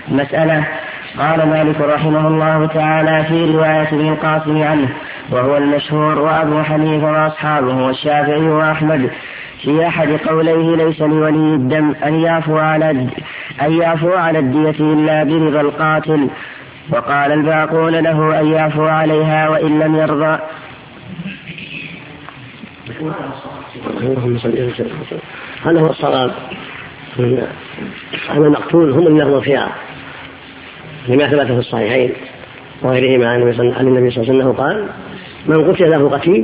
مسألة. قال مالك رحمه الله تعالى في رواية ابن القاسم عنه وهو المشهور وأبو حنيفة وأصحابه والشافعي وأحمد في أحد قوليه ليس لولي الدم أن يعفو على الدية إلا برضا القاتل، وقال الباقون له أن يعفو عليها وإن لم يرضى. هذا هو الصواب. أن المقتول هم اللي يرضوا الخيار لما ثبت في الصحيحين وغيرهما عن النبي صلى الله عليه وسلم قال: من قتل له قتيل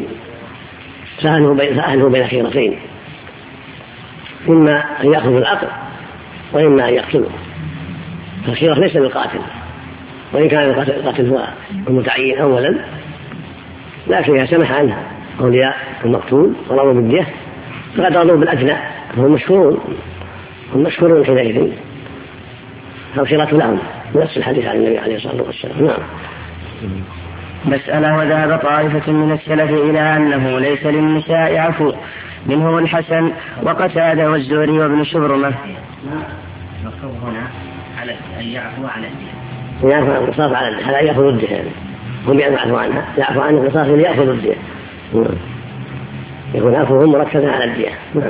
فأهله بين خيرتين، إما أن يأخذ العقل وإما أن يقتله. فالخيرة ليس للقاتل، وإن كان القاتل هو المتعين أولا، لكن سمح عنها أولياء المقتول ورضوا بالدية فقد رضوا بالأدنى، هم مشكورون حينئذ، فالخيرة لهم بنفس الحديث عن النبي عليه الصلاة والسلام. نعم. مسألة. وذهب طائفة من السلف إلى أنه ليس للنساء عفو، منهم الحسن وقتادة والزهري وابن شبرمة. مكتوب هنا على أن يعفو على الدية، يعفو عن القصاص على الدية، هذا يأخذ الدية يعني. هم يعفو عنها، يعفو عن القصاص ليأخذ الدية، يكون عفوهم مركزا على الدية. نعم.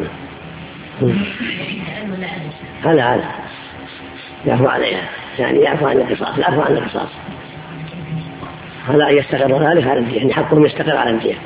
هذا يعفو عليها، يعني يعفو عن القصاص، العفو عن القصاص هذا يستقر ذلك على الدية، يعني حقهم يستقر على الدية.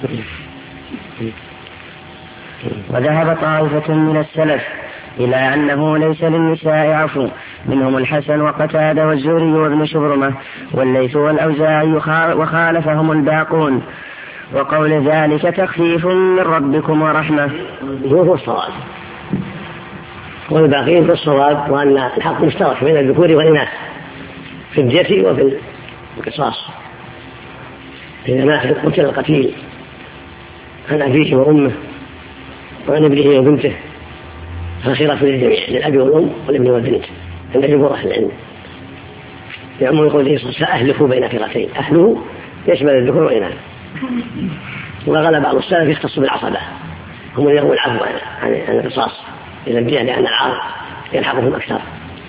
وذهب طائفة من السلف إلى أنه ليس للنساء عفو، منهم الحسن وقتادة والزهري وابن شبرمة والليث والأوزاعي وخالفهم الباقون، وقول ذلك تخفيف من ربكم ورحمة. هو الصواب، والباقين في الصواب، وأن الحق مشترك بين الذكور والإناث في الدية وفي القصاص. إذا مات قتل القتيل عن أبيه وأمه وعن ابنه وبنته فخيرة للجميع، للأب والأم والابن والبنت عند جمهور أهل العلم. يعمل يقول سأهلكوا بين خيرتين، أهله يشمل الذكور والإناث. وغلب بعض السلف يختص بالعصبة، هم اللي يقول العفو عن القصاص إلى الدية، لأن العار يلحقهم أكثر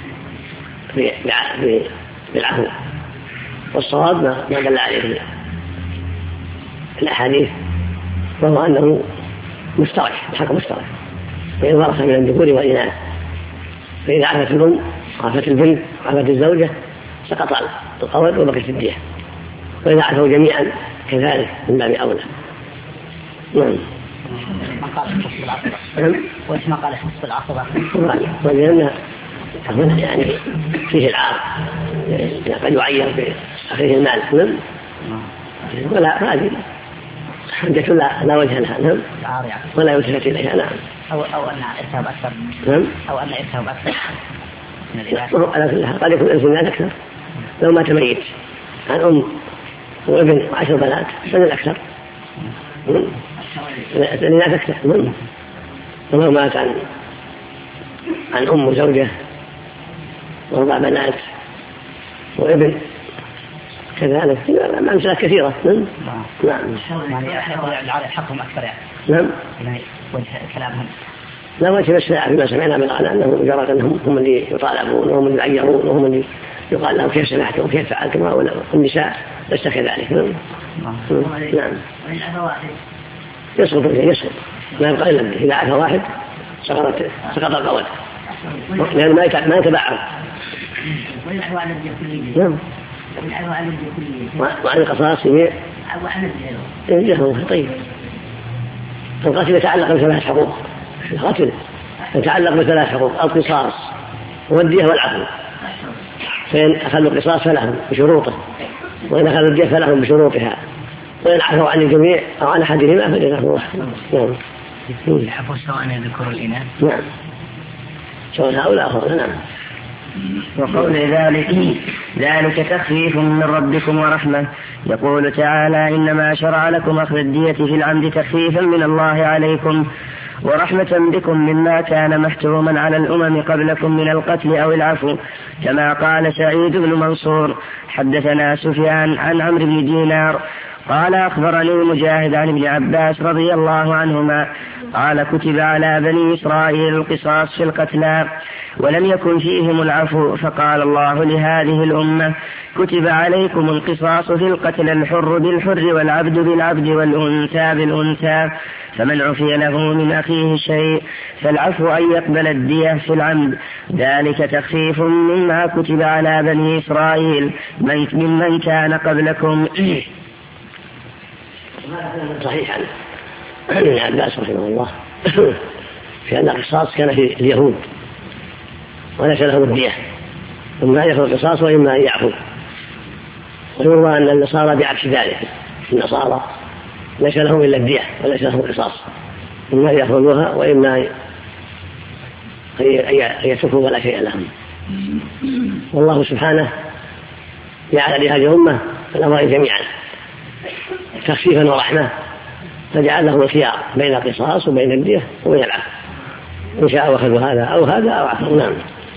بالعفو. والصواب ما دل عليه الأحاديث، وهو أنه مشترك، الحق مشترك بين الورثة من الذكور والإناث. فإذا عفت الأم عفت البنت عفت الزوجة سقط القول وبقيت الدية، وإذا عفوا جميعا كذلك من باب أولى. نعم. ما قال خص بالعصبة، وإيش ما قال خص بالعصبة؟ ولأن يعني فيه العار، قد يعير بأخيه المال، ولا هذه حجة لا وجه لها، نعم، ولا يلتفت إليها. نعم. أو أن إرتاب أكثر، نعم، أو أن إرتاب أكثر من الإناث. على كلها قد يكون الإناث أكثر، لو مات ميت عن أم وابن و10 بنات فمن الأكثر الإناث أكثر، ولو مات عن أم وزوجة و4 بنات وابن كذلك، أمثلة كثيرة. نعم. يعني حقهم أكثر يعني. نعم. وجه كلامهم. لا وجه الشرع فيما سمعنا من قال أنهم مجرد أنهم هم اللي يطالبون وهم اللي يعيرون وهم اللي يقال لهم كيف سمعتم وكيف فعلتم، والنساء ليس كذلك. نعم. يسقط ما يبقى إلا إذا عفى واحد سقط القول، لأن ما يتبعهم. نعم. وعن القصاص يجهه. طيب، القتل يتعلق ب3 حقوق، القتل يتعلق ب3 حقوق: القصاص والدية والعفو. فإن أخذوا القصاص فلهم بشروطه، وإن أخذوا الدية فلهم بشروطها، وإن عفوا عن الجميع أو عن أحدهما فجزاه الله. نعم. العفو سواء الذكور والإناث. نعم، سواء هؤلاء أخذوا. نعم. وقول ذلك تخفيف من ربكم ورحمة. يقول تعالى: إنما شرع لكم أخذ الدية في العمد تخفيفا من الله عليكم ورحمة بكم مما كان محتوما على الأمم قبلكم من القتل أو العفو، كما قال سعيد بن منصور: حدثنا سفيان عن عمرو بن دينار قال أخبرني مجاهد عن ابن عباس رضي الله عنهما قال: كتب على بني إسرائيل القصاص في القتلى، ولم يكن فيهم العفو، فقال الله لهذه الأمة: كتب عليكم القصاص في القتل، الحر بالحر والعبد بالعبد والأنثى بالأنثى، فمن عفي له من أخيه شيء فالعفو أن يقبل الدية في العمد، ذلك تخفيف مما كتب على بني إسرائيل ممن كان قبلكم. صحيح عن ابن عباس رحمه الله في أن القصاص كان في اليهود وليس لهم الدية، إما أن يأخذ القصاص وإما أن يعفو. ويروى أن النصارى بعكس ذلك، النصارى ليس لهم إلا الدية وليس لهم القصاص، إما أن يأخذوها وإما أن يتركوا ولا شيء لهم. والله سبحانه جعل لهذه الأمة الأمرين جميعا تخفيفا ورحمة، فجعل لهم الخيار بين القصاص وبين الدية وبين العفو، إن شاء أخذوا هذا أو هذا أو عفو. نعم.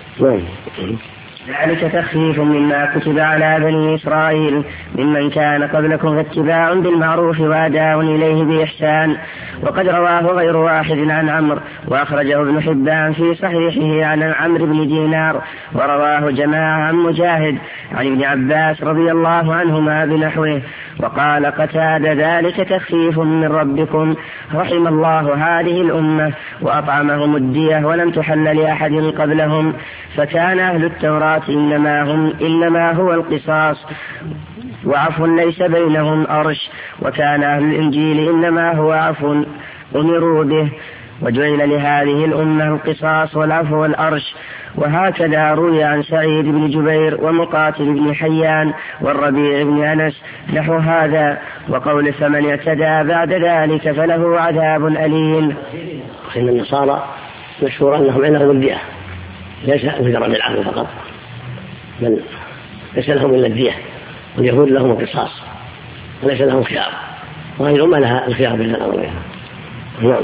ذلك تخفيف مما كتب على بني إسرائيل ممن كان قبلكم، فاتباع بالمعروف وأداء إليه بإحسان. وقد رواه غير واحد عن عمرو، وأخرجه ابن حبان في صحيحه عن عمرو بن دينار، ورواه جماعة عن مجاهد عن ابن عباس رضي الله عنهما بنحوه. وقال قتادة: ذلك تخفيف من ربكم، رحم الله هذه الأمة وأطعمهم الدية ولم تحل لأحد قبلهم، فكان أهل التوراة إنما هو القصاص وعفو ليس بينهم أرش، وكان أهل الإنجيل إنما هو عفو أمروا به، وجعل لهذه الأمة القصاص والعفو والأرش. وهكذا روي عن سعيد بن جبير ومقاتل بن حيان والربيع بن أنس نحو هذا. وقول: فمن اعتدى بعد ذلك فله عذاب أليم. إن النصارى مشهور أنهم عندهم الدية، ليس مجرد العفو فقط، بل ليس لهم إلا الدية، واليهود لهم القصاص وليس لهم خيار، وهذه الأمة لها الخيار بين الأمرين. نعم.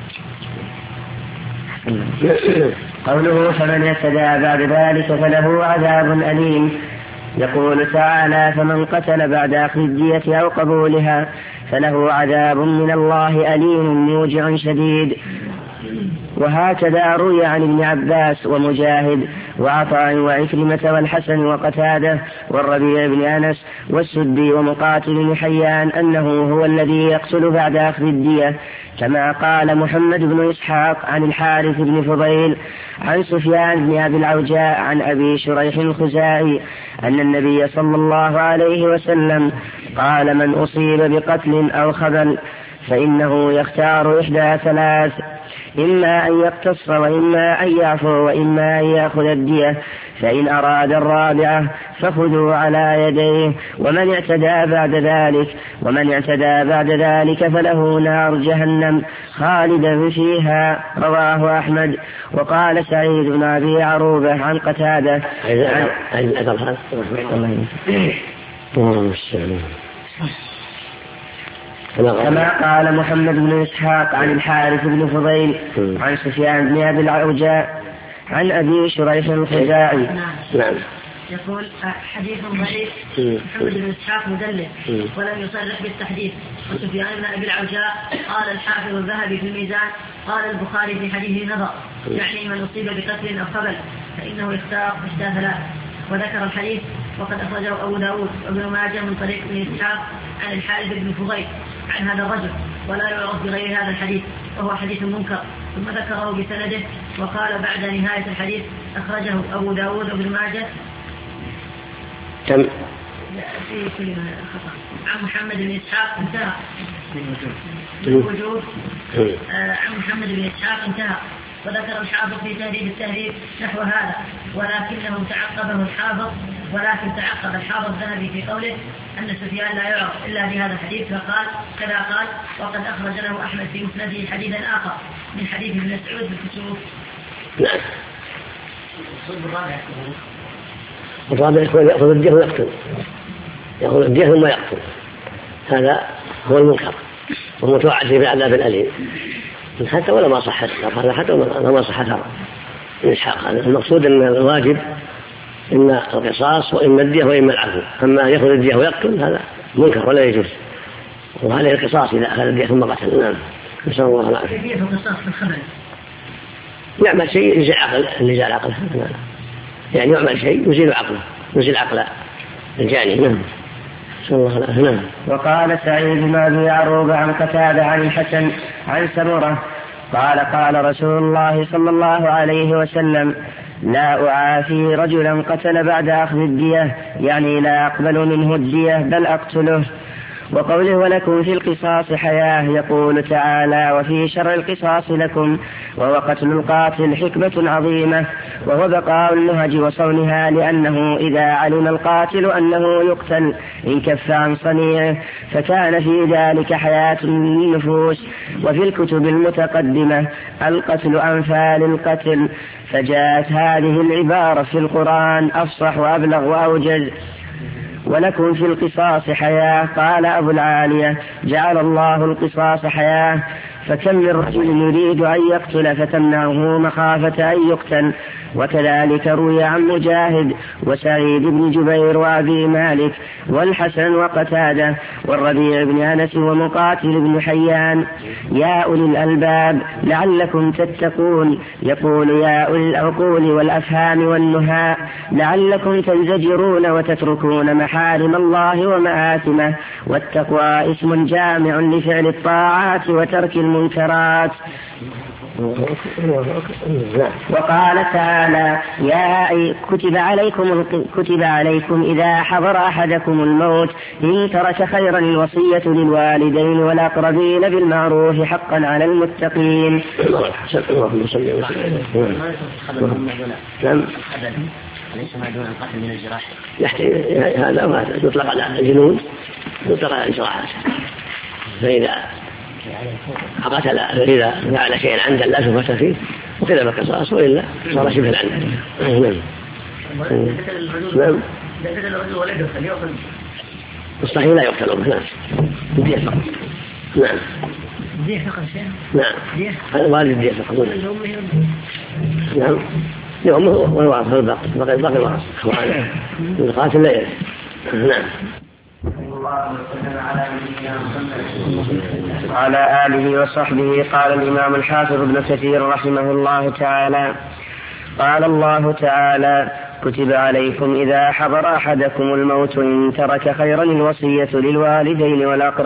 قوله: فمن اعتدى بعد ذلك فله عذاب أليم. يقول تعالى: فمن قتل بعد أخذ الدية أو قبولها فله عذاب من الله أليم موجع شديد. وهكذا روي عن ابن عباس ومجاهد وعطاء وعكرمة والحسن وقتادة والربيع بن أنس والسدي ومقاتل بن حيان أنه هو الذي يقتل بعد أخذ الدية، كما قال محمد بن إسحاق عن الحارث بن فضيل عن سفيان بن أبي العوجاء عن أبي شريح الخزاعي أن النبي صلى الله عليه وسلم قال: من أصيب بقتل أو خبل فإنه يختار إحدى ثلاث: إما أن يقتص وإما أن يعفو وإما أن يأخذ الدية، فإن أراد الرابعة فخذوا على يديه. ومن اعتدى بعد ذلك فله نار جهنم خالدا فيها. رواه أحمد. وقال سعيد بن أبي عروبة عن قتادة كما قال محمد بن إسحاق عن الحارث بن فضيل عن سفيان بن أبي العوجاء عن أبي شريح الخزاعي. نعم. يقول: حديث ضعيف، محمد بن إسحاق مدلس ولم يصرح بالتحديث. وسفيان بن أبي العوجاء قال الحافظ الذهبي في الميزان قال البخاري في حديث نظر، يعني من أصيب بقتل أو خبل فإنه يختار إحدى ثلاث. وذكر الحديث وقد أخرجه أبو داود وابن ماجه من طريق ابن إسحاق عن الحارث بن فضيل عن هذا الرجل، ولا يعرف بغير هذا الحديث، وهو حديث منكر. ثم ذكره بسنده وقال بعد نهاية الحديث أخرجه أبو داود وابن ماجه في كل خطأ عن محمد بن إسحاق انتهى الوجود عن محمد بن إسحاق انتهى. وذكر الحافظ في تهذيب التهذيب نحو هذا، ولكن تعقب الحافظ الذهبي في قوله أن سفيان لا يعرف إلا بهذا الحديث، فقال كذا قال: وقد أخرج له أحمد في مسنده حديثا آخر من حديث ابن مسعود بالكسوف. نعم. الرابع يأخذ الدية ويقتل، يأخذ الدية ثم يقتل، هذا هو المنكر ومتوعد في العذاب الأليم، حتى ولا ما صحت، حتى ولا ما صحت من إسحاق. المقصود أن الواجب إما القصاص وإما الدية وإما العفو، أما يأخذ الدية ويقتل هذا منكر ولا يجوز، وهذا القصاص إذا أخذ الدية ثم قتل. نعم. نسأل الله العافية. كيفية القصاص في الخبل؟ يعمل شيء يزيل عقله يعني يعمل شيء يزيل عقل الجاني. نعم. نعم. وقال سعيد بن أبي عروبة عن قتادة عن الحسن عن سمرة قال رسول الله صلى الله عليه وسلم لا أعافي رجلا قتل بعد أخذ الدية يعني لا أقبل منه الدية بل أقتله. وقوله ولكم في القصاص حياة يقول تعالى وفي شرع القصاص لكم وهو قتل القاتل حكمة عظيمة وهو بقاء النهج وصونها لأنه إذا علم القاتل أنه يقتل انكف عن صنيعه فكان في ذلك حياة النفوس. وفي الكتب المتقدمة القتل أنفى للقتل فجاءت هذه العبارة في القرآن أفصح وأبلغ وأوجز. ولكم في القصاص حياة قال أبو العالية جعل الله القصاص حياة فكم من رجل يريد أن يقتل فتمنعه مخافة أن يقتل. وكذلك روي عن مجاهد وسعيد بن جبير وأبي مالك والحسن وقتادة والربيع بن أنس ومقاتل بن حيان يا أولي الألباب لعلكم تتقون يقول يا أولي العقول والأفهام والنهاء لعلكم تنزجرون وتتركون محارم الله ومآثمه والتقوى اسم جامع لفعل الطاعات وترك المنكرات. وقال تعالى كتب عليكم إذا حضر أحدكم الموت إن ترك خيرا الوصية للوالدين والأقربين بالمعروف حقا على المتقين. ليس ما دون القتل من الجراح هذا يطلق على الجنود يطلق على الجراحات فإذا قتل إذا فعل شيئا عمدا لا شبهة فيه وكذا بالقصاص وإلا صار شبه العمد. نعم. الصحيح لا يقتل. نعم. الدية فقط. نعم. الدية فقط. نعم. والد الدية فقط. نعم. يومه والوارث الباقي الوارث القاتل لا يرث. نعم. وعلى آله وصحبه. قال الإمام الحافظ ابن كثير رحمه الله تعالى قال الله تعالى كتب عليكم إذا حضر أحدكم الموت إن ترك خيرا الوصية للوالدين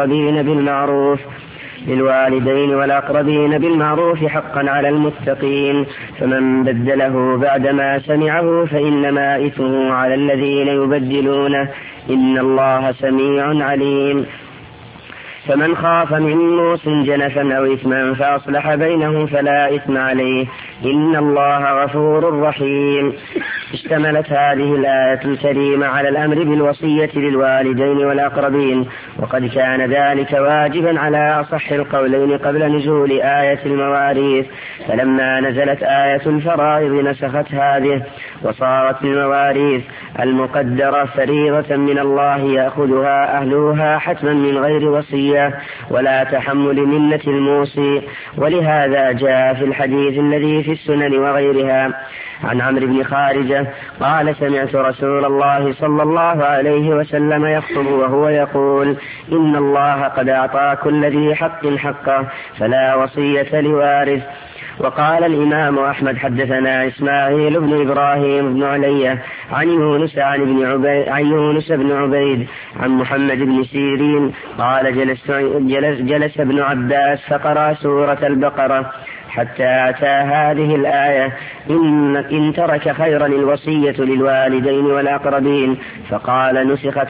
والأقربين بالمعروف حقا على المتقين فمن بدله بعدما سمعه فإنما إثمه على الذين يبدلونه إن الله سميع عليم. فمن خاف من موص جنفا أو إثما فأصلح بينهم فلا إثم عليه إن الله غفور رحيم. اشتملت هذه الآية الكريمة على الأمر بالوصية للوالدين والأقربين وقد كان ذلك واجبا على أصح القولين قبل نزول آية المواريث فلما نزلت آية الفرائض نسخت هذه وصارت المواريث المقدرة فريضة من الله يأخذها أهلها حتما من غير وصية ولا تحمل منة الموصي. ولهذا جاء في الحديث الذي في السنن وغيرها عن عمرو بن خارجة قال سمعت رسول الله صلى الله عليه وسلم يخطب وهو يقول إن الله قد أعطى كل ذي حق حقه فلا وصية لوارث. وقال الإمام أحمد حدثنا إسماعيل بن إبراهيم بن علية عن يونس بن عبيد عن محمد بن سيرين قال جلس ابن عباس فقرأ سورة البقرة حتى أتى هذه الآية إن ترك خيرا الوصية للوالدين والأقربين فقال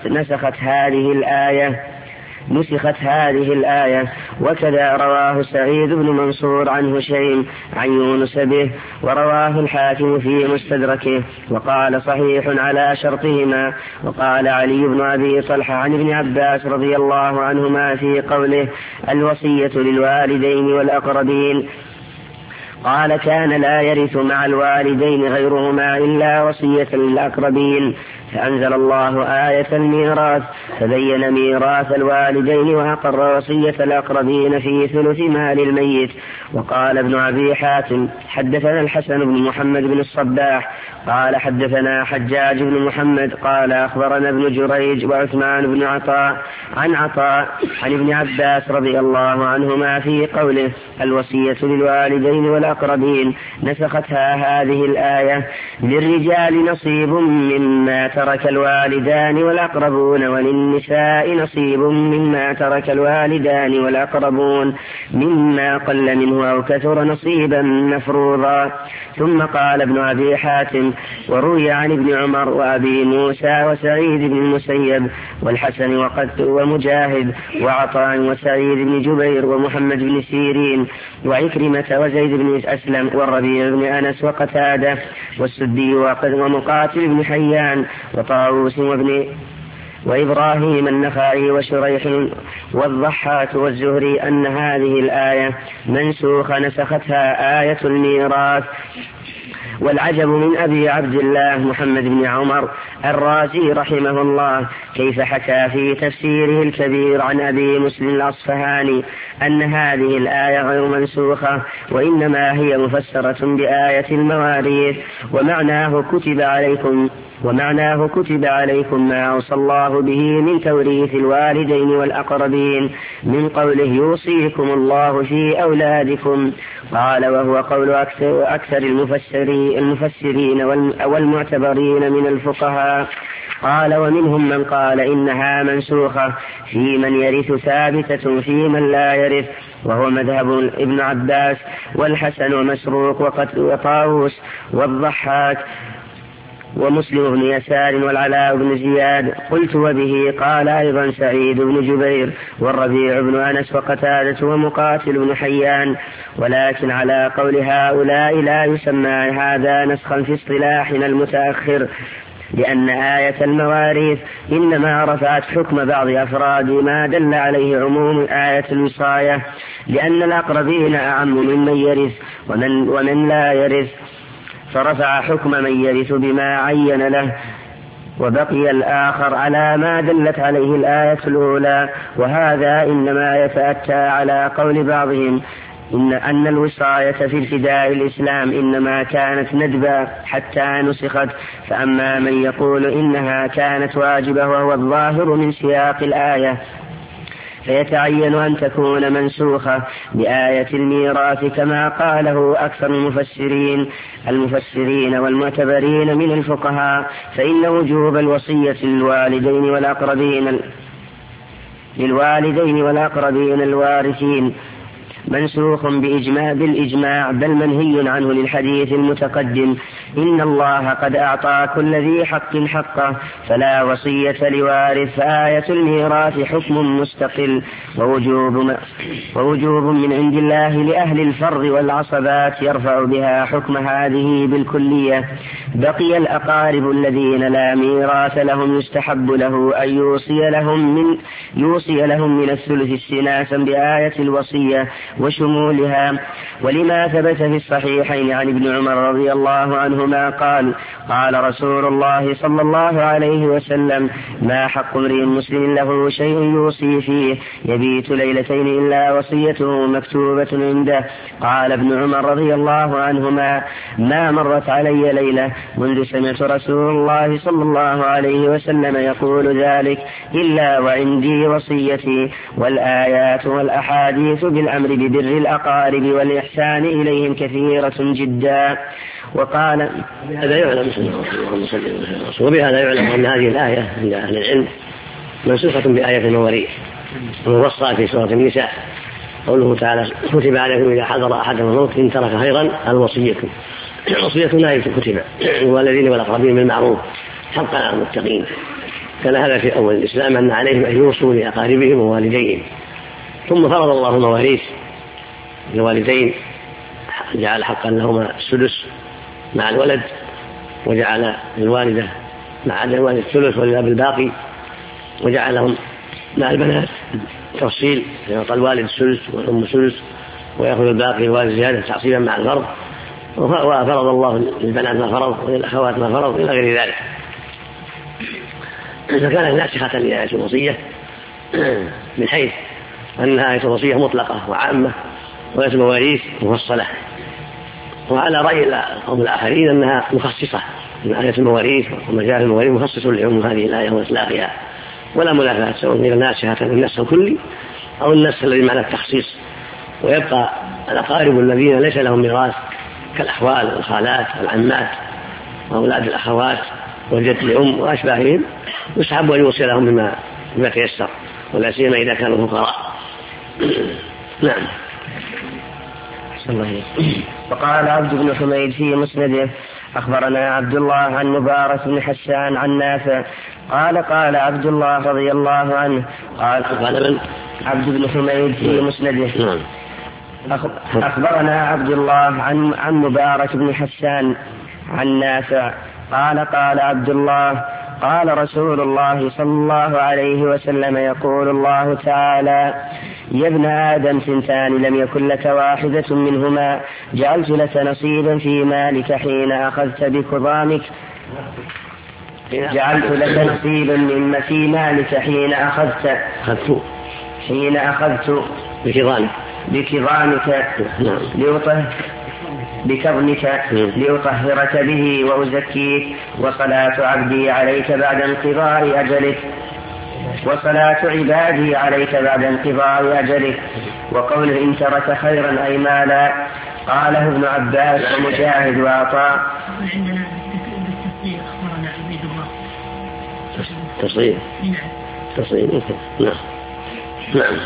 نسخت هذه الآية. وكذا رواه سعيد بن منصور عن هشيم عن يونس به ورواه الحاكم في مستدركه وقال صحيح على شرطهما. وقال علي بن أبي طلحة عن ابن عباس رضي الله عنهما في قوله الوصية للوالدين والأقربين قال كان لا يرث مع الوالدين غيرهما إلا وصية للأقربين فأنزل الله آية الميراث فبين ميراث الوالدين وأقر وصية الأقربين في ثلث مال الميت. وقال ابن أبي حاتم حدثنا الحسن بن محمد بن الصباح قال حدثنا حجاج بن محمد قال أخبرنا ابن جريج وعثمان بن عطاء عن ابن عباس رضي الله عنهما في قوله الوصية للوالدين والأقربين نسختها هذه الآية للرجال نصيب مما ترك الوالدان والأقربون وللنساء نصيب مما ترك الوالدان والأقربون مما قل منه أو كثر نصيبا مفروضا. ثم قال ابن أبي حاتم وروي عن ابن عمر وأبي موسى وسعيد بن المسيب والحسن ومجاهد وعطاء وسعيد بن جبير ومحمد بن سيرين وعكرمة وزيد بن أسلم والربيع بن أنس وقتادة والسدي ومقاتل بن حيان وطاووس وإبراهيم النخعي وشريح والضحاك والزهري أن هذه الآية منسوخة نسختها آية الميراث. والعجب من أبي عبد الله محمد بن عمر الرازي رحمه الله كيف حكى في تفسيره الكبير عن أبي مسلم الأصفهاني أن هذه الآية غير منسوخة وإنما هي مفسرة بآية المواريث ومعناه كتب عليكم ما أوصى الله به من توريث الوالدين والأقربين من قوله يوصيكم الله في أولادكم. قال وهو قول أكثر المفسرين والمعتبرين من الفقهاء. قال ومنهم من قال إنها منسوخة في من يرث ثابتة في من لا يرث وهو مذهب ابن عباس والحسن ومسروق وطاووس والضحاك ومسلم بن يسار والعلاء بن زياد. قلت وبه قال أيضا سعيد بن جبير والربيع بن أنس وقتادة ومقاتل بن حيان. ولكن على قول هؤلاء لا يسمى هذا نسخا في اصطلاحنا المتأخر لأن آية المواريث إنما رفعت حكم بعض أفراد ما دل عليه عموم آية الوصاية لأن الأقربين أعم ممن يرث ومن لا يرث فرفع حكم من يرث بما عين له وبقي الآخر على ما دلت عليه الآية الأولى. وهذا إنما يتأتى على قول بعضهم أن الوصاية في ابتداء الإسلام إنما كانت ندبا حتى نسخت. فأما من يقول إنها كانت واجبة وهو الظاهر من سياق الآية فيتعين أن تكون منسوخة بآية الميراث كما قاله أكثر المفسرين والمعتبرين من الفقهاء. فإن وجوب الوصية للوالدين والأقربين الوارثين منسوخ بالإجماع بل منهي عنه للحديث المتقدم إن الله قد أعطى كل ذي حق حقه فلا وصية لوارث. فآية الميراث حكم مستقل ووجوب من عند الله لأهل الفر والعصبات يرفع بها حكم هذه بالكلية. بقي الأقارب الذين لا ميراث لهم يستحب له أن يوصي لهم من الثلث استناسا بآية الوصية وشمولها. ولما ثبت في الصحيحين عن ابن عمر رضي الله عنهما قال رسول الله صلى الله عليه وسلم ما حق امرئ مسلم له شيء يوصي فيه يبيت ليلتين إلا وصيته مكتوبة عنده. قال ابن عمر رضي الله عنهما ما مرت علي ليلة منذ سمعت رسول الله صلى الله عليه وسلم يقول ذلك إلا وعندي وصيتي. والآيات والأحاديث بالأمر ببر الأقارب والإحسان إليهم كثيرة جدا. وقال بهذا يعلم وبهذا يعلم أن هذه الآية عند أهل العلم منسوخة بآية المواريث ووصى في سورة النساء قوله تعالى كتب عليكم إذا حضر أحدكم الموت إن ترك خيرا الوصية لا كتب والذين والأقربين بالمعروف حقا على المتقين. كان هذا في أول الإسلام أن عليهم أن يوصوا لأقاربهم ووالديهم. ثم فرض الله المواريث للوالدين جعل حقا لهما السدس مع الولد وجعل الوالدة مع عدد الوالد الثلث وللأب الباقي وجعلهم مع البنات تفصيل يعطى الوالد الثلث والأم الثلث ويأخذ الباقي الوالد زيادة تعصيبا مع الفرض. وفرض الله للبنات ما فرض وللأخوات ما فرض إلى غير ذلك. فكانت ناسخة لآية الوصية من حيث أن آية الوصية مطلقة وعامة وآية المواريث مفصلة، وعلى رأي القوم الآخرين أنها مخصصة من آية المواريث، ومجال المواريث مخصص لعموم هذه الآية وإطلاقها ولا منافاة، سواء كان ناسخة للنص الكلي أو النص الذي معنى التخصيص. ويبقى الأقارب الذين ليس لهم ميراث كالأخوال والخالات والعمات وأولاد الأخوات والجد الأم وأشباههم يسحب أن يوصي لهم بما تيسر، ولا سيما إذا كانوا فقراء. نعم. وقال عبد بن حميد في مسنده: أخبرنا عبد الله عن مبارك بن حسان عن نافع قال عبد الله رضي الله عنه قال عبد بن حميد في مسنده: أخبرنا عبد الله عن مبارك بن حسان عن نافع قال عبد الله: قال رسول الله صلى الله عليه وسلم: يقول الله تعالى: يا ابن آدم ثنتان لم يكن لك واحدة منهما، جعلت لك نصيبا في مالك حين أخذت بكظامك، جعلت لك نصيبا مما في مالك حين أخذت بكظامك لأطهرك به وأزكيك، وصلاة عبدي عليك بعد انقضاء أجلك، وصلاة عبادي عليك بعد انقضاء أجلك. وقوله إن ترك خيرا أي مالا قاله ابن عباس ومجاهد وعطاء. تصريح نعم.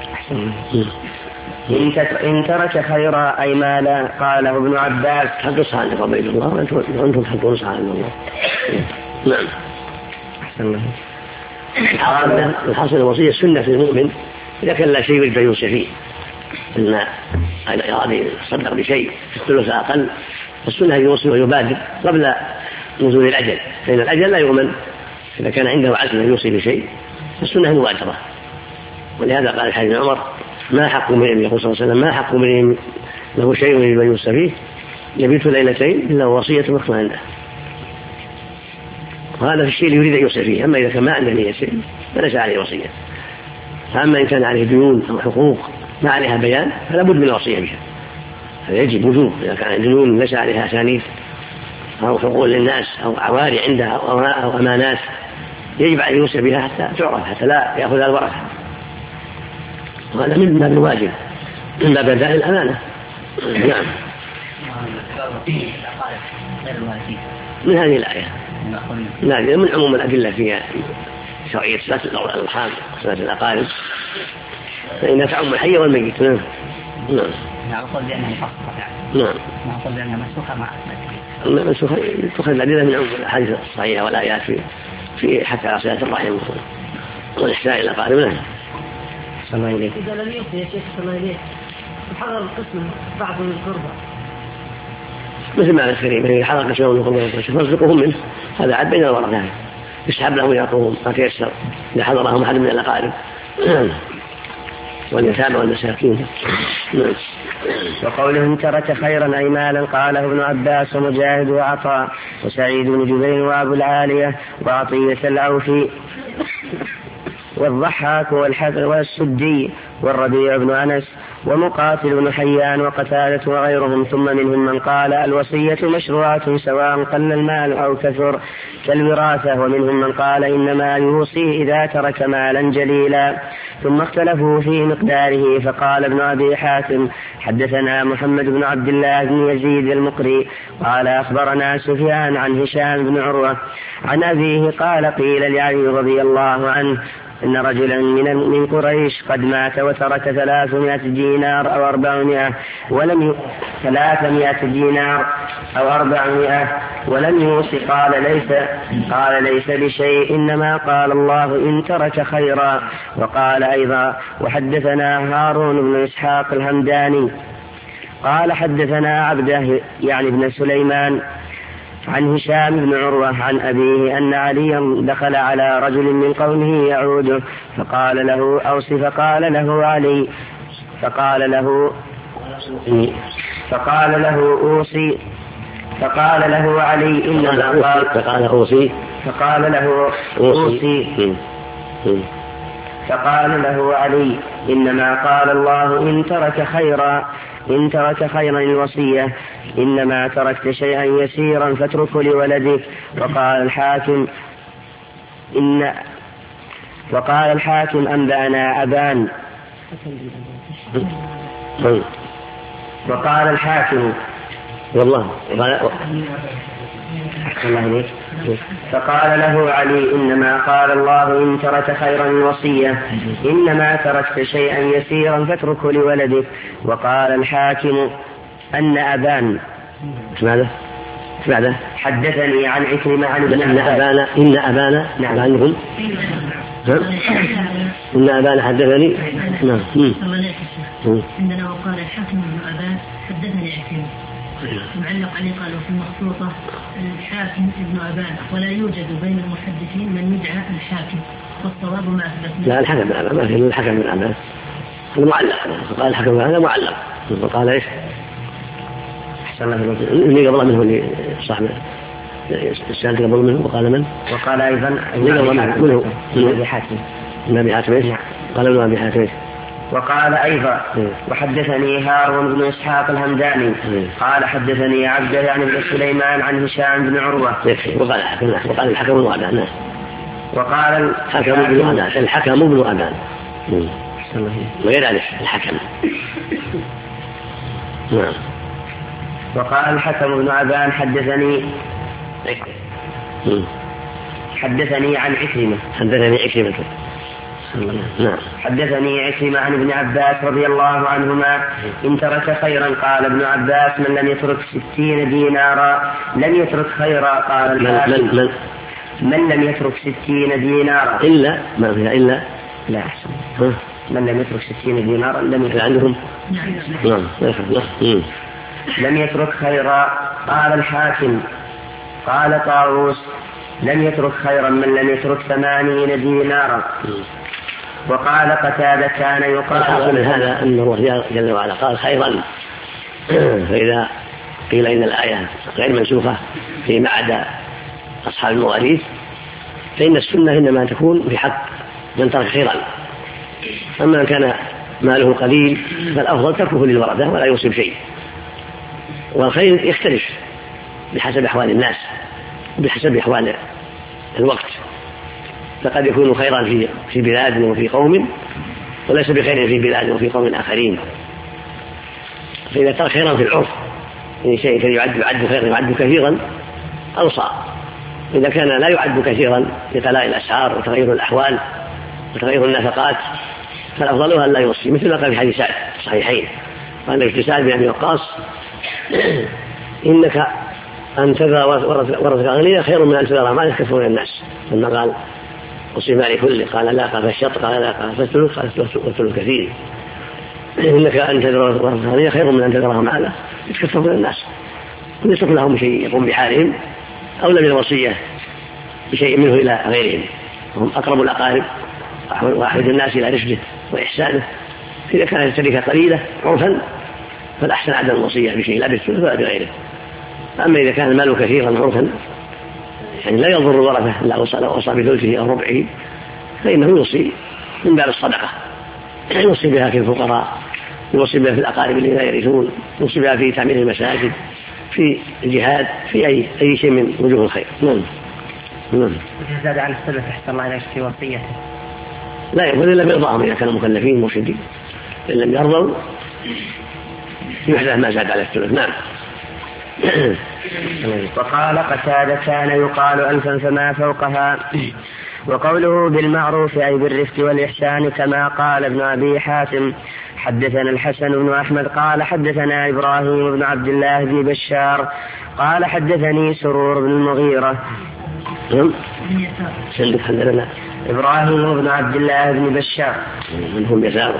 إن ترك خيرا أي مالا قاله ابن عباس. حق صالح عبيد الله وأنتم تحقون صالح الله. نعم. أحسن الله. الحاصل الوصية سنة في المؤمن إذا كان لا شيء يريد أن يوصي فيه، إن أراد يصدق بشيء الثلث أقل، السنة يوصي ويبادر قبل نزول الأجل، فإن الأجل لا يؤمن. إذا كان عنده عزم أن يوصي بشيء السنة المبادرة. ولهذا قال الحديث بن عمر: ما حق امرئ، يقول صلى الله عليه وسلم: ما حق امرئ له شيء يريد أن يوصي فيه يبيت ليلتين إلا وصية مكتوبة عنده. وهذا في الشيء اللي يريد أن يوصي فيه. أما إذا كان ما عنده نية شيء فليس عليه وصية. فأما إن كان عليه ديون أو حقوق ما عليها بيان فلا بد من الوصية بها، هذا يجب وجوب. إذا كان ديون ليس عليها أسانيد أو حقوق للناس أو عواري عندها أو أمانات يجب أن يوصي بها حتى تعرف، حتى لا يأخذها الورثة. وهذا من باب الواجب، من باب أداء الأمانة. نعم. من هذه الآية من عموم الأدلة في شرعية صلة الأرحام وصلة الأقارب، فإنها تعم الحي والميت. نعم. نقول بأنها مفصلة. نعم. نقول بأنها منسوخة مع منسوخة تأخذ الأدلة من عموم الأحاديث الصحيحة والآيات في حتى على صلة الرحم والإحسان إلى الأقارب. نعم. إذا لم يوصي يا شيخ صلى الله عليه حضر القسم بعض من القربى مثل ما الكريم إذا حضر قسم من القربى فارزقهم منه، هذا عد بين الورثة، يسحب لهم يعطوهم ما تيسر إذا حضرهم أحد من الأقارب واليتامى والمساكين. وقوله إن ترك خيرا أي مالا قاله ابن عباس ومجاهد وعطاء وسعيد بن جبير وأبو العالية وعطية العوفي والضحاك والسدي والربيع بن أنس ومقاتل بن حيان وقتادة وغيرهم. ثم منهم من قال الوصية مشروعة سواء قل المال أو كثر كالوراثة، ومنهم من قال إنما يوصي إذا ترك مالا جليلا. ثم اختلفوا في مقداره، فقال ابن أبي حاتم حدثنا محمد بن عبد الله بن يزيد المقري قال أخبرنا سفيان عن هشام بن عروة عن أبيه قال قيل لعلي رضي الله عنه إن رجلا من قريش قد مات وترك 300 دينار أو 400 ولم يوصي. قال ليس بشيء، إنما قال الله إن ترك خيرا. وقال أيضا وحدثنا هارون بن إسحاق الهمداني قال حدثنا عبده يعني ابن سليمان عن هشام بن عروة عن أبيه أن عليا دخل على رجل من قومه يعوده فقال له أوصي، فقال له علي إنما قال فقال أوصي فقال له أوصي. فقال له علي: إنما قال الله إن ترك خيرا الوصية، إنما تركت شيئا يسيرا فاتركه لولدك. وقال الحاكم أنبأنا أبان. وقال الحاكم والله فقال له علي: إنما قال الله إن ترك خيرا الوصية، إنما تركت شيئا يسيرا فاتركه لولدك. وقال الحاكم أن أبان ماذا؟ حدثني عن عكرمة عن ابن عباس. إن أبانا نعم. عنهم إن أبانا حدثني. نعم. عندنا وقال الحاكم ابن أبان حدثني عكرمة. معلق عليه قالوا في المخطوطة الحاكم ابن أبان، ولا يوجد بين المحدثين من يدعى الحاكم، والصواب ما أثبتنا. لا، الحكم بن أبان ما في الحكم بن أبان، المعلق. قال الحكم هذا معلق. وقال إيش؟ اللي قبل منه اللي صاحب السنة قبل منه. وقال من؟ وقال أيضا منه أبي حاتم. أبي حاتم إيش؟ قال ابن أبي حاتم. وقال أيضا: وحدثني هارون بن إسحاق الهمداني قال حدثني عبده يعني بن سليمان عن هشام بن عروة. وقال الحكم بن أبان. وقال الحكم بن أبان وغير ذلك الحكم. نعم. وقال الحكم بن أبان حدثني عن عكرمة. نعم. حدثني عكرمة عن ابن عباس رضي الله عنهما: إن ترك خيرا قال ابن عباس: من لم يترك 60 دينارا لم يترك خيرا. قال من لم يترك 60 دينارا إلا ما فيها إلا لا أحسن. من لم يترك 60 دينارا لم يترك عندهم. نعم. لم يترك خيرا. قال الحاكم. قال طاووس: لم يترك خيرا من لم يترك 80 دينارا. وقال قتادة: كان يقال من هذا أن الله جل وعلا قال خيرا، فإذا قيل إن الآية غير منسوخة فيما عدا أصحاب المواريث، فإن السنة إنما تكون في حق من ترك خيرا. أما من كان ماله قليل فالأفضل تركه للورثة ولا يوصي شيء. والخير يختلف بحسب أحوال الناس وبحسب أحوال الوقت، فقد يكون خيرا في بلاد وفي قوم، وليس بخير في بلاد وفي قوم آخرين. فإذا ترك خيرا في العرف يعني شيء يعد خيرا يعد كثيرا أوصى. إذا كان لا يعد كثيرا لغلاء الأسعار وتغير الأحوال وتغير النفقات فالأفضل أن لا يوصي، مثل ما قال في حديث سعد الصحيحين قال سعد بن أبي وقاص: إنك أن تذر ورثك أغنياء خير من أن تذر مالك كثير الناس. ثم قال: أوصي مالي كله. قال: لا. قال: فالشط. قال: لا. قال: فالثلث. قال: والثلث كثير. إنك أن تذر ورثك أغنياء خير من أن تذرهم مالا يتكثر من الناس، ويصرف لهم شيء يقوم بحالهم، أولى بالوصية بشيء منه إلى غيرهم، وهم أقرب الأقارب وأحد الناس إلى رشده وإحسانه. إذا كانت التركة قليلة عرفا فالأحسن عدم الوصية بشيء لا بالثلث ولا بغيره. أما إذا كان المال كثيرا عرفا يعني لا يضر الورثة إلا وصى بثلثه أو ربعه فإنه يوصي من باب الصدقة، يوصي بها في الفقراء، يوصي بها في الأقارب الذين لا يرثون، يوصي بها في تعمير المساجد، في الجهاد، في أي شيء من وجوه الخير. نعم. زاد عن السلف أحسن الله إليك في وصيته لا يقول إلا بإرضاهم إذا كانوا مكلفين مرشدين، إن لم يرضوا يحدث ما زاد على الثلث. نعم. وقال قتادة: كان يقال 1000 فما فوقها. وقوله بالمعروف أي بالرفق والإحسان كما قال ابن أبي حاتم. حدثنا الحسن بن أحمد قال حدثنا إبراهيم بن عبد الله بن بشار قال حدثني سرور بن المغيرة. إبراهيم بن عبد الله بن بشار منهم يسار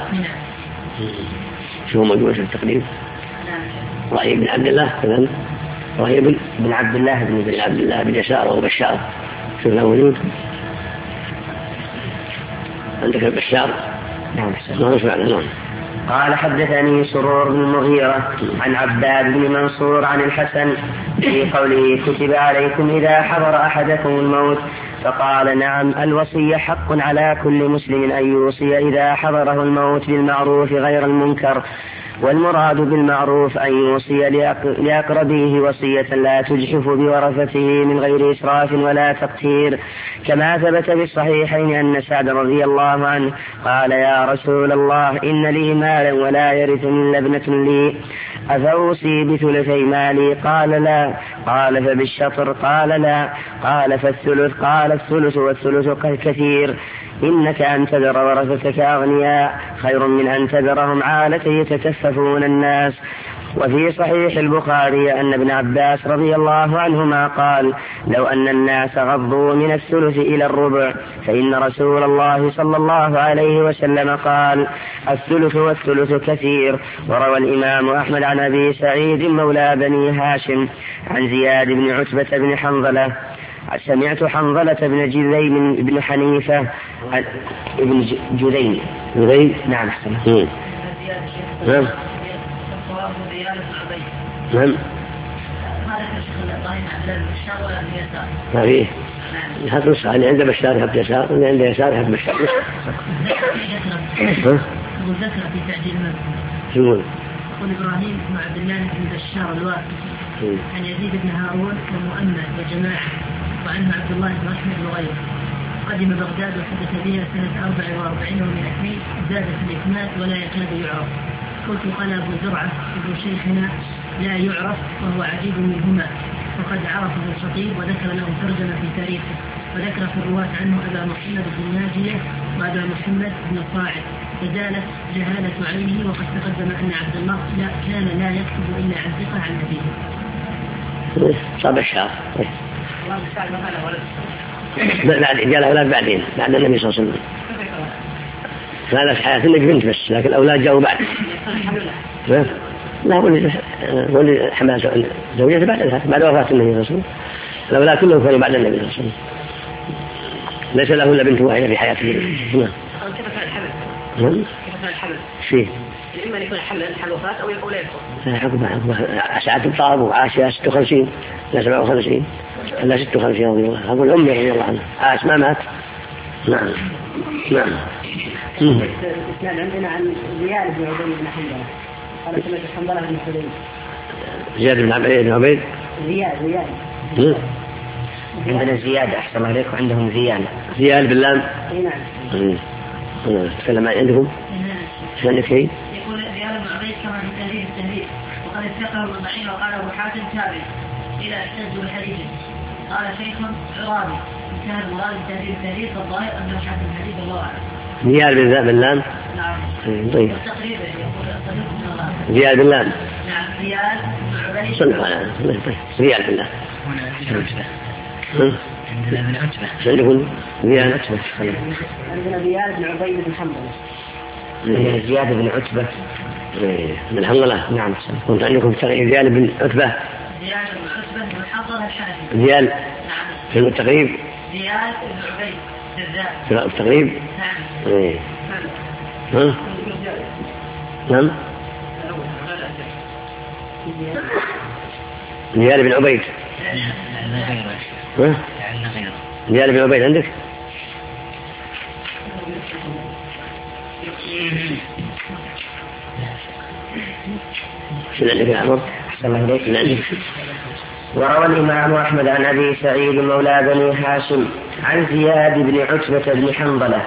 شو موجود في التقديم؟ إبراهيم بن عبد الله كذا، إبراهيم بن عبد الله بن يسار وبشار شو له موجود؟ عندك البشار؟ نعم. ما نسمع عنه. قال حدثني سرور بن المغيرة عن عباد بن منصور عن الحسن في قوله كتب عليكم إذا حضر أحدكم الموت فقال نعم الوصية حق على كل مسلم أن يوصي إذا حضره الموت بالمعروف غير المنكر، والمراد بالمعروف أن يوصي لأقربيه وصية لا تجحف بورثته من غير إسراف ولا تقتير، كما ثبت بالصحيحين أن سعد رضي الله عنه قال يا رسول الله إن لي مالا ولا يرثني إلا ابنة لي أفأوصي بثلثي مالي؟ قال لا. قال فبالشطر؟ قال لا. قال فالثلث؟ قال الثلث والثلث كثير، إنك أن تذر ورثتك أغنياء خير من أن تذرهم عالة يتكففون الناس. وفي صحيح البخاري أن ابن عباس رضي الله عنهما قال لو أن الناس غضوا من الثلث إلى الربع فإن رسول الله صلى الله عليه وسلم قال الثلث والثلث كثير. وروى الإمام أحمد عن أبي سعيد مولى بني هاشم عن زياد بن عتبة بن حنظلة سمعت حنظلة بن جذيم بن حنيفة ابن جذيم نعم نعم نعم ما فيه هذا نسخة اللي عنده بشار يحب يسار واللي عنده يسار يحب بشار. ذكر في تعديل يقول إبراهيم بن عبد الله بن بشار الواسطي عن يزيد بن هارون ومؤمل وجماعة وعنه عبد الله بن أحمد وغيره قدم بغداد وحدث بها سنة 44 و200 زاد في الإكمال ولا يكاد يعرف. قلت قال أبو زرعة ابن شيخنا لا يعرف وهو عجيب منهما، فقد عرفه الخطيب وذكر له ترجمة في تاريخه، وذكر في الرواة عنه أبا محمد بن ناجية وأبا محمد بن صاعد، فزالت جهالة عينه. وقد تقدم أن عبد الله كان لا يكتب إلا عن ثقة عن أبيه. صاب الشعر بعد جاء الأولاد بعدين بعد النبي صلى الله عليه وسلم، فهذا في حياة النبي بنت بس، لكن الأولاد جاءوا بعد. لا ولي حماس زوجته بعد وفاة النبي صلى الله عليه وسلم، الأولاد كلهم كانوا بعد النبي صلى الله عليه وسلم، ليس له إلا بنت واحدة في حياته. كيف كان الحمل؟ كيف كان الحمل؟ فيه إما أن يكون الحمل وفاة أو لا يكون. حقبة ساعة الطاب وعاشها 56 لا 57 لا 56 رضي الله عنه. أقول أمي رضي الله عنها عاش ما مات. نعم نعم. الإسلام عندنا عن زياد بن عبيد بن حنظلة قال سمعت حنظلة بن حذيفة. زياد بن عبيد زياد عندنا زيادة أحسن عليك وعندهم زياد باللام. نعم. تكلم عندكم عندك شيء؟ يقول زياد بن عبيد كما في التهذيب وقد اتفقه المعين وقال أبو حاتم تابع إلى احتج بحديث. قال شيخ عرابي انتهى المراد التهذيب فالظاهر أنه حاتم الحديث الله أعلم. زياد باللام. نعم. طيب. تقريبا يقول زياد باللام. نعم زياد بن عبيد. صلوا على زياد بالله. عندنا ابن عتبة. عندكم زياد عندنا زياد بن عبيد بن حنظلة. زياد بن عتبة من حنظلة. نعم. كنت عندكم زياد بن عتبة. زياد بن عتبة بن حنظلة الحنفي. زياد. نعم. في التقريب. زياد بن عبيد بالذات. في التقريب. نعم. ها؟ نعم. زياد بن عبيد. ها؟ زياد بن عبيد عندك؟ شنو عندك يا عمر؟ وروى الإمام أحمد عن أبي سعيد مولى بني هاشم عن زياد بن عتبة بن حنظلة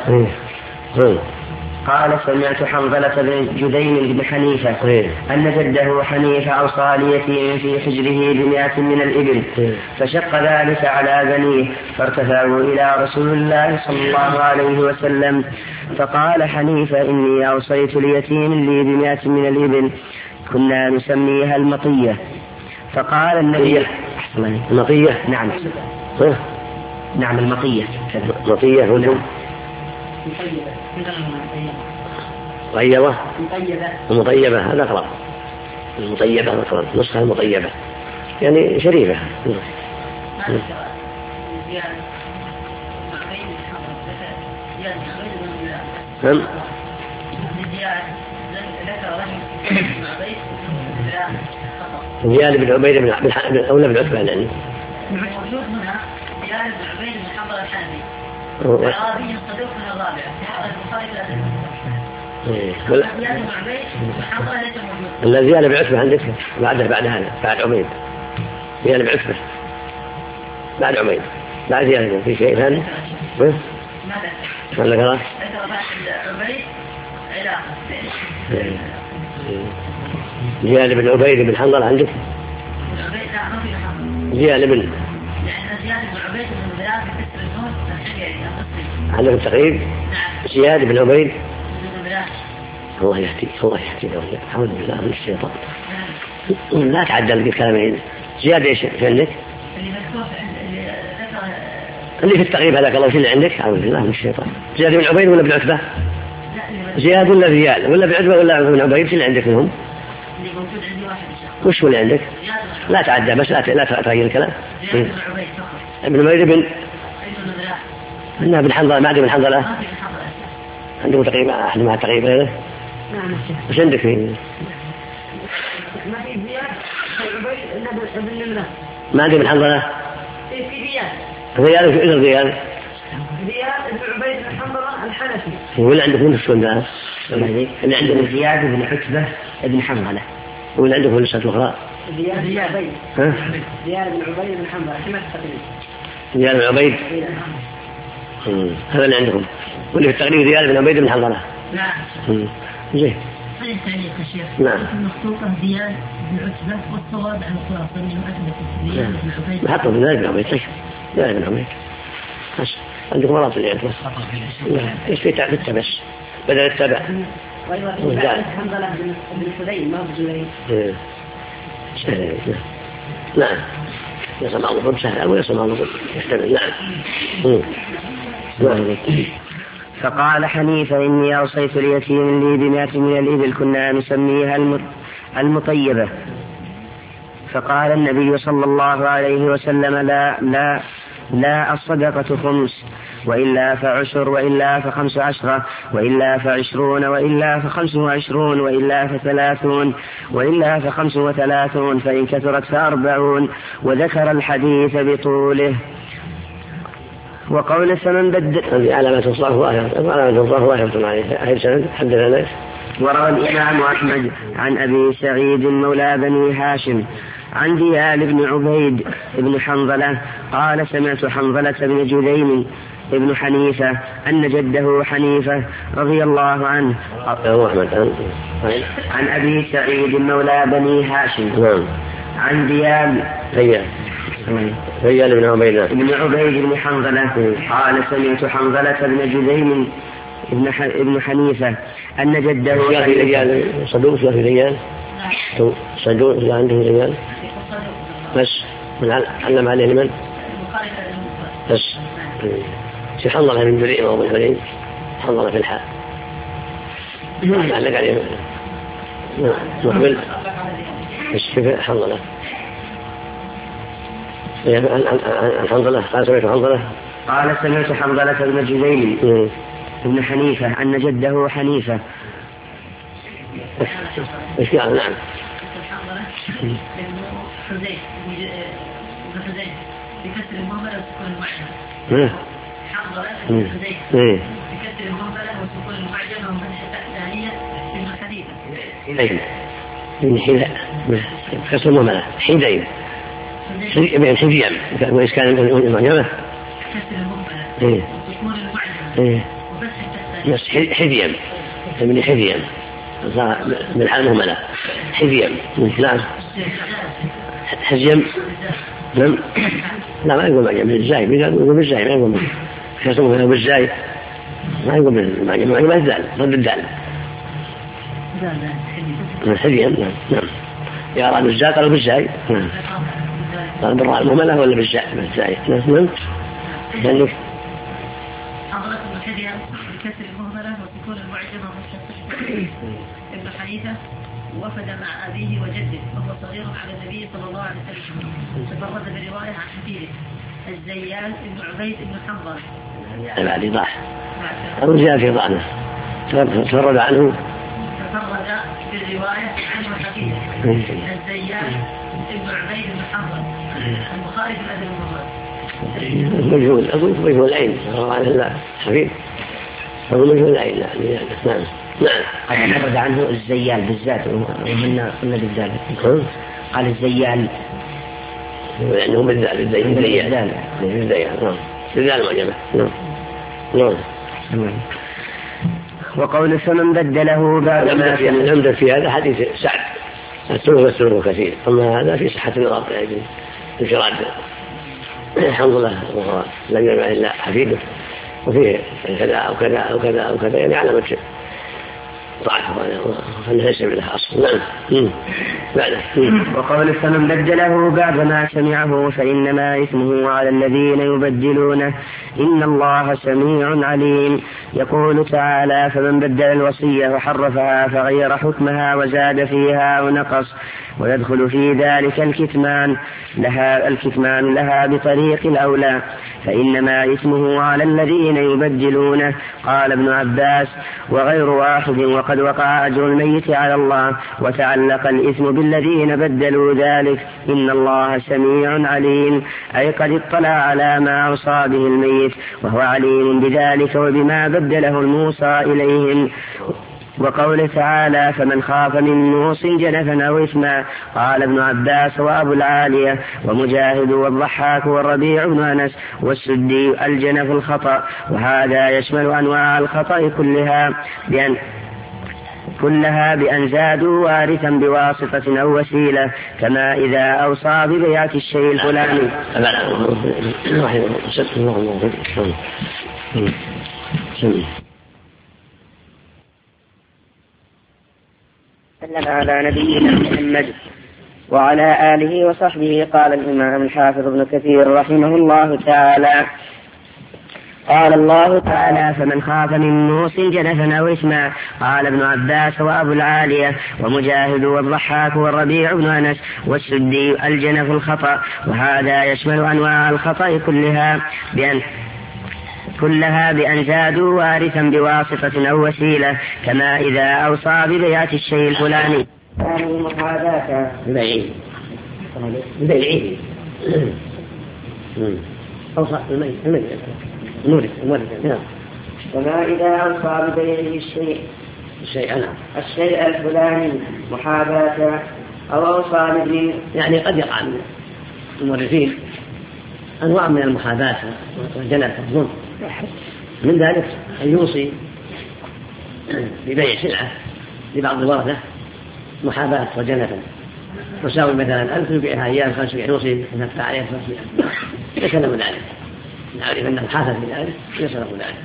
قال سمعت حنظلة بن جذيم بن حنيفة أن جده حنيفة أوصى ليتيم في حجره ب100 من الإبل، فشق ذلك على بنيه فارتفعوا إلى رسول الله صلى الله عليه وسلم، فقال حنيفة إني أوصيت ليتيم لي ب100 من الإبل كنا نسميها المطية. فقال النبي المطية. نعم نعم المطية مطية هنا المطيبة هذا أقرب. المطيبة أقرب نسخة المطيبة يعني شريفة. زياد بن عبيد بن أولى بن عتبة يعني. الموجود هنا زياد بن عبيد بن حنظلة الحنفي والعربي صدوق من الرابعة البخاري لا زياد بن عبيد بن حنظلة ليس موجود. لا زياد بن عتبة عندك بعد هذا بعد عبيد زياد بن عتبة بعد عبيد بعد زياد في شيء ثاني ولا خلاص زياد بن عبيد بن حنظلة عندك زياد بن عندك التقريب زياد بن عبيد. الله يهدي أعوذ بالله من الشيطان. لا تعدل بالكلامين. زياد ايش في عندك اللي في التقريب هذاك الله اللي عندك أعوذ بالله من الشيطان. زياد بن عبيد ولا بن عتبة؟ زياد ولا زياد ولا بن عتبة ولا بن عبيد اللي عندك منهم؟ وش هو اللي عندك؟ لا تعدى بس لا تغير الكلام. ابن عبيد بن حنظلة ما عندي بن حنظلة عنده تقريبا أحد مع تقريبا غيره. وش عندك فيه؟ ما عندي بن حنظلة. زياد بن عبيد بن حنظلة الحنفي. ولا عندك من السؤال ده؟ اللي عندك زياد بن عتبة بن حنظلة. ولا عندك من السؤال الأخرى؟ زياد بن عبيد بن حنظلة. زياد بن عبيد هذا اللي عندكم. واللي في التقريب زياد بن عبيد بن حنظلة. نعم. زين. نعم. المخطوطة زياد بن عتبة والصواب عن الخلاصة من عتبة زياد بن عبيد. حطوا زياد بن عبيد. زياد بن عبيد. بس عندكم مرات اللي عندكم. ايش في تعبت بس بدل التبع. حنظلة بن حذين ما بجوين. نعم. يسمع الله سهل أو يسمع الله يستمع. نعم. فقال حنيفة إني أوصيت اليتيم لي بمئة من الإبل كنا نسميها المطيبة. فقال النبي صلى الله عليه وسلم لا الصدقة خمس وإلا فعشر وإلا فخمس عشرة وإلا فعشرون وإلا فخمس وعشرون وإلا فثلاثون وإلا فخمس وثلاثون فإن كثرت فأربعون. وذكر الحديث بطوله. وقول فمن بدل هذه علامة الصرف واحدة عليه سند حدثنا. وروى الإمام أحمد عن أبي سعيد مولى بني هاشم عن زياد بن عبيد بن حنظلة قال سمعت حنظلة بن جذيم ابن حنيفة أن جده حنيفة رضي الله عنه عن أبي سعيد مولى بني هاشم عن زياد بن عبيد بن حنظلة قال سمعت حنظلة بن جذيم ابن حنيفة أن جده صدوق في ريال صدوق عنده ريال بس من علم عليه لمن بس في حنظلة من جريء وابن حليم حنظلة في الحال علق عليه مقبل بس في حنظلة الحنظلة قال سمعت حنظلة بن جذيم ابن حنيفة أن جده حنيفة. ايش يعني؟ نعم. بكسر المهملة وسكون المعجم. حنظلة بن حذيفة بكسر المهملة وسكون المعجم وفتح الثانية ابن حذيفة. ابن حذيفة بكسر المهملة حذيفة بين حذيم وإيش كان المعجمة كسر المهملة وسكون المعجم بس حذيم من حذيم بالحال مهملة حذيم نعم. حزيم نعم. لا ما يقول معجم بالزاي يقول بالزاي ما يقول كسمه بالزاي ما يقول بالمعجم معجم الدال ضد الدال حذيم نعم. يا رب بالزاي قالوا بالزاي قال بالراء المهملة ولا بالزاي نعم. عندك حضرة الحذيم بكسر المهملة وسكون المعجمة والشطر ابن حنيفة وفد مع أبيه وجده وهو صغير على النبي صلى الله عليه وسلم. تفرد برواية عن حفيده الزيان ابن عبيد بن حنظلة بعد إيضاح أو زيادة في ضعنه تفرد عنه بالرواية عنه حفيده الزيان ابن عبيد بن حرب البخاري في الأدب المفرد. مجهول أقول مجهول العين لا حبيب أقول مجهول العين. نعم قد عبد عنه الزيال بالذات ومنا قلنا بالذات قال الزيال لأنه بالذات الزيال نعم. وقول فمن بدله بعد ما العمدة في هذا حديث سعد السلوك كثير، أما هذا في صحة النظر يعني انفراد الحمد لله لم يرمع إلا حفيده وفيه كذا أو كذا أو كذا أو كذا يعني علامة ضعف فليس بالله أصل. نعم. وقول فمن بدله بعد ما سمعه فإنما إثمه على الذين يبدلونه إن الله سميع عليم. يقول تعالى فمن بدل الوصية وحرفها فغير حكمها وزاد فيها أو نقص ويدخل في ذلك الكتمان لها بطريق الأولى فإنما إثمه على الذين يبدلونه. قال ابن عباس وغير واحد وقد وقع أجر الميت على الله وتعلق الإثم بالذين بدلوا ذلك إن الله سميع عليم أي قد اطلع على ما أوصى به الميت وهو عليم بذلك وبما بدله الموصى إليهم. وقول تعالى فمن خاف من موص جنفا أو إثما قال ابن عباس وأبو العالية ومجاهد والضحاك والربيع بن أنس والسدي الجنف الخطأ وهذا يشمل أنواع الخطأ كلها بأن زادوا وارثا بواسطة أو وسيلة كما إذا أوصى ببيعة الشيء الفلاني. سلم على نبينا محمد وعلى آله وصحبه. قال الإمام الحافظ ابن كثير رحمه الله تعالى قال الله تعالى فمن خاف من موص جنفا أو إثما قال ابن عباس وأبو العالية ومجاهد والضحاك والربيع بن أنس والسدي الجنف الخطأ وهذا يشمل أنواع الخطأ كلها بأن زادوا وارثا بواسطة أو وسيلة كما إذا أوصى ببيعة الشيء الفلاني محاذاة ببيعه أوصى كما إذا أوصى ببيعه الشيء الفلاني محاذاة أو أوصى بابنه. يعني قد يقع من المورثين أنواع من المحاذاة والجنة والظلم من ذلك أن يوصي ببيع سلعة لبعض الورثة محاباة وجنة تساوي مثلا 1000 يبيعها إياه 500 يوصي أن تدفع عليه 500 ليس له ذلك نعرف أن الحاسد في ذلك ليس له ذلك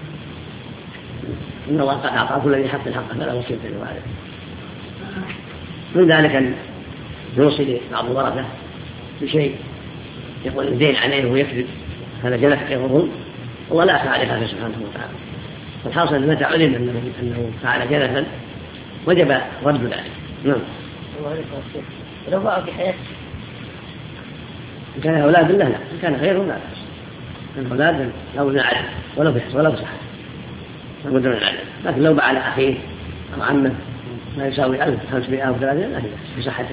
إن الله قد أعطى كل ذي حق حقه فلا وصية لوارث. من ذلك أن يوصي لبعض الورثة بشيء يقول الدين عليه ويكذب هذا جنة يظلم والله لا فعل هذا سبحانه وتعالى. والحاصل متى علم أنه فعل جنة وجب رد ذلك. نعم. لو باعوا في حياته إن كان أولاد لا إن كان خير لا بأس. الأولاد لو نعلم ولا بصحة لابد من العدل. لكن لو باع على أخيه أو عمه ما يساوي 1500 أو 300 لا بصحته.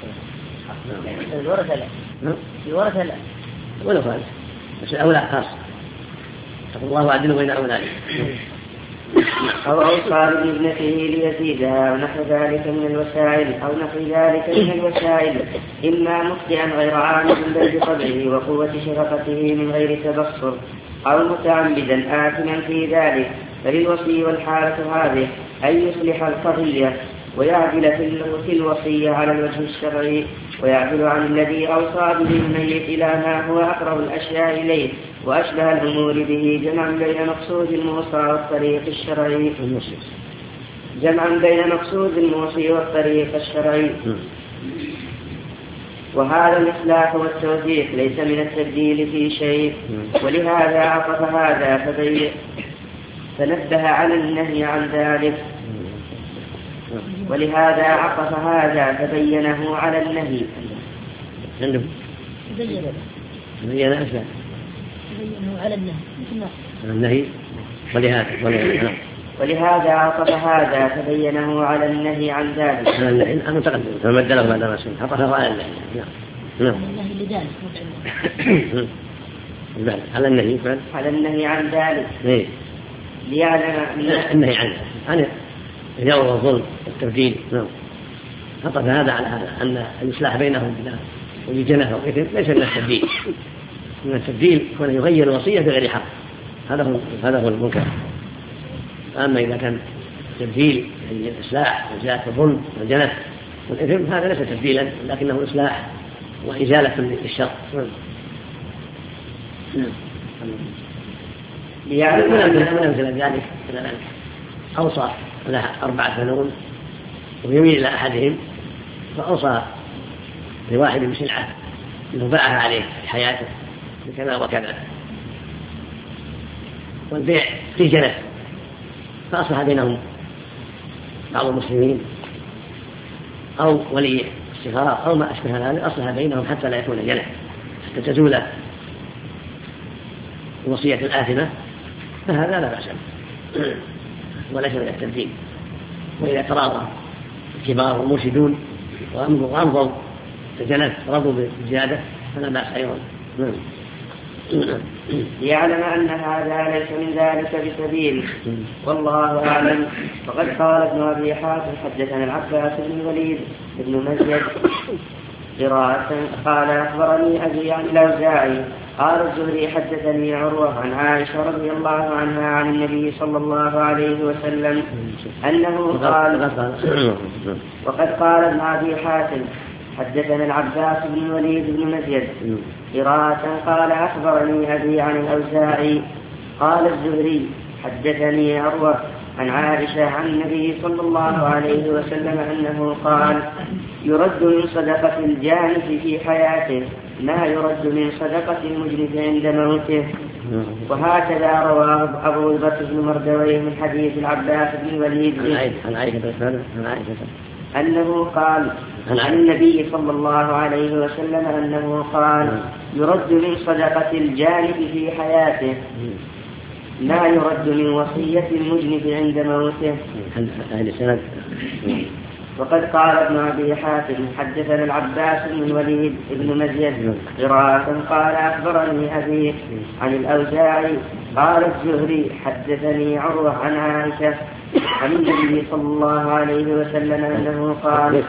الورثة لا ولا فعل بس الأولاد خاص تقول الله عدل بين أولاد أو أوصى بابنته ليزيدها ونحو ذلك من الوسائل إما مخطئا غير عامد بل بطبعه وقوة شفقته من غير تبصر أو متعمدا آثما في ذلك. فللوصي والحالة هذه أن يصلح القضية ويعدل في الوصية على الوجه الشرعي ويعدل عن الذي أوصى به الميت إلى ما هو أقرب الأشياء إليه وأشبه الأمور به جمعا بين مقصود الموصى والطريق الشرعي وهذا الإصلاح والتوثيق ليس من التبديل في شيء. ولهذا عطف هذا فنبه على النهي عن ذلك ولهذا عطف هذا فبينه على النهي النهي ولهذا ولهذا عطف هذا فبينه على النهي عن ذلك. على النهي أنا تقدم فمدله بعد ما سمع عطفه على النهي. نعم. على النهي على النهي عن ذلك. إيه. ليعلم النهي عن الجور والظلم والتبديل. نعم. عطف هذا على هذا أن الإصلاح بينهم والجنة والإثم ليس من التبديل. من التبديل كون يغير الوصية بغير حق، هذا هو المنكر. أما إذا كان تبديل الإصلاح وزيادة الظلم والجنة والإثم هذا ليس تبديلا لكنه إصلاح وإزالة للشر. من أمثلة ذلك أوصى له 4 بنون ويميل إلى أحدهم فأوصى لواحد بسلعة باعها عليه في حياته بكذا وكذا، والبيع في جنة، فأصلح بينهم بعض المسلمين أو ولي السفراء أو ما أشبه ذلك، أصلح بينهم حتى لا يكون جنة، حتى تزول الوصية الآثمة، فهذا لا بأس به وليس من التبديل. وإذا تراضى الكبار والمرشدون وأمضوا الجنة رضوا بالزيادة فلا بأس أيضا. ليعلم أن هذا ليس من ذلك بسبيل، والله أعلم. وقد قال ابن أبي حاتم حدثنا العباس بن الوليد بن مزيد قراءة قال أخبرني أبي عن الأوزاعي قال الزهري حدثني عروة عن عائشة رضي الله عنها عن النبي صلى الله عليه وسلم أنه قال. وقد قال ابن أبي حاتم حدثنا العباس بن الوليد بن مزيد قراءة قال أخبرني أبي عن الأوزاعي قال الزهري حدثني عروة عن عائشة عن النبي صلى الله عليه وسلم أنه قال يرد من صدقة الجانف في حياته ما يرد من صدقة المجنف عند موته. وهكذا رواه أبو بكر بن مردويه من حديث العباس بن الوليد أنه قال عن النبي صلى الله عليه وسلم أنه قال يرد من صدقة الجانف في حياته لا يرد من وصية المجنف عند موته. وقد قال ابن أبي حاتم حدثنا العباس بن الوليد بن مزيد قراءة قال أخبرني أبي عن الأوزاعي قال الزهري حدثني عروة عن عائشة عن النبي صلى الله عليه وسلم أنه قال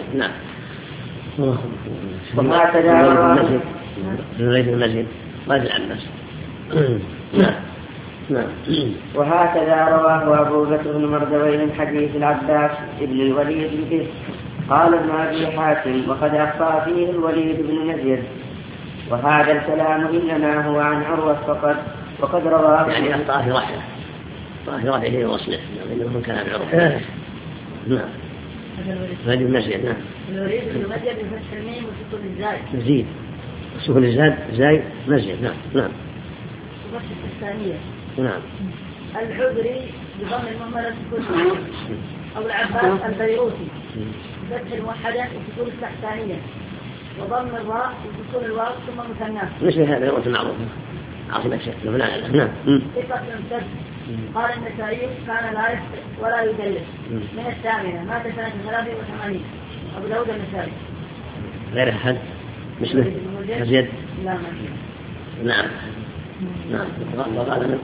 وهكذا رواه أبو بكر بن مردويه من حديث العباس بن الوليد به قال ابن أبي حاتم وقد أخطأ فيه الوليد بن مزيد. وهذا الكلام إنما هو عن عروة فقط. وقد رواه يعني أخطأ في رفعه وصله إنه كلام عروة. نعم. الوليد بن مزيد. نعم. الوليد بن مزيد بفتح الميم وسكون الزاي. مزيد. سكون الزاي مزيد. نعم. نعم. وفتح الثانية. نعم. الحضري بضم المهملة سكون أو العباس البيروتي فتح الموحدة وسكون الثانية وضم الراء وسكون الواو ثم مثناه. مثل هذا يروى المعروف عاصمة الشيخ. نعم. ثقة ممتد. قال النسائي كان لا يفتح ولا يدلس من الثامنة مات سنة 83. أبو داود النسائي. غير أحد مثله مزيد. لا نعم. نعم. وقال من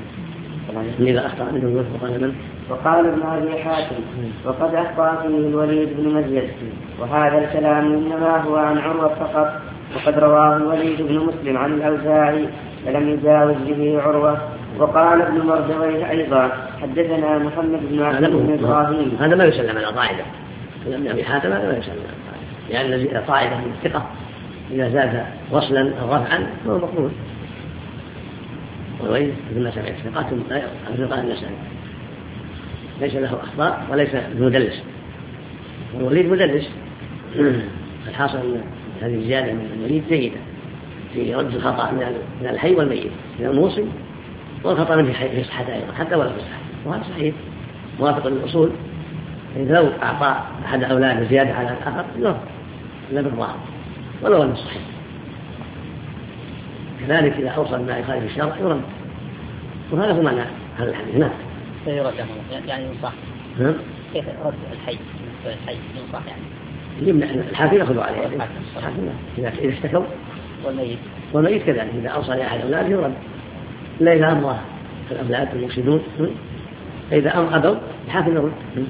إذا أخطأ منه وقال من وقال ابن أبي حاتم وقد أخطأ فيه الوليد بن مزيد. وهذا الكلام إنما هو عن عروة فقط. وقد رواه الوليد بن مسلم عن الأوزاعي فلم يجاوز به عروة. وقال ابن مردويه أيضا حدثنا محمد بن عبد بن إبراهيم. هذا ما يسلم على قاعدة. ابن أبي حاتم هذا ما يسلم على قاعدة لأن قاعدة من الثقة إذا زاد وصلا أو رفعا فهو مقبول. والوليد بن سمع ثقات لا يقال النسائي ليس له أخطاء وليس مدلس. والوليد مدلس. الحاصل أن هذه الزيادة من الوليد جيدة في رد الخطأ من الحي والميت من الموصي والخطأ منه في صحة أيضا حتى ولا في صحة. وهذا صحيح موافق للأصول. إذا لو أعطى أحد أولاده زيادة على الآخر لا بالظاهر ولو أنه صحيح. كذلك إذا أوصل ما يخالف الشرع يرد. وهذا هو معنى هذا الحديث. نعم. سيرته يعني ينصح. كيف رد الحي ينصح يعني؟ يمنع الحاكم يأخذ عليه. إذا اشتكوا. والميت كذلك إذا أوصى لأحد أولاده يرد. لا إذا أمره الأولاد المفسدون فإذا أبوا الحاكم يرد.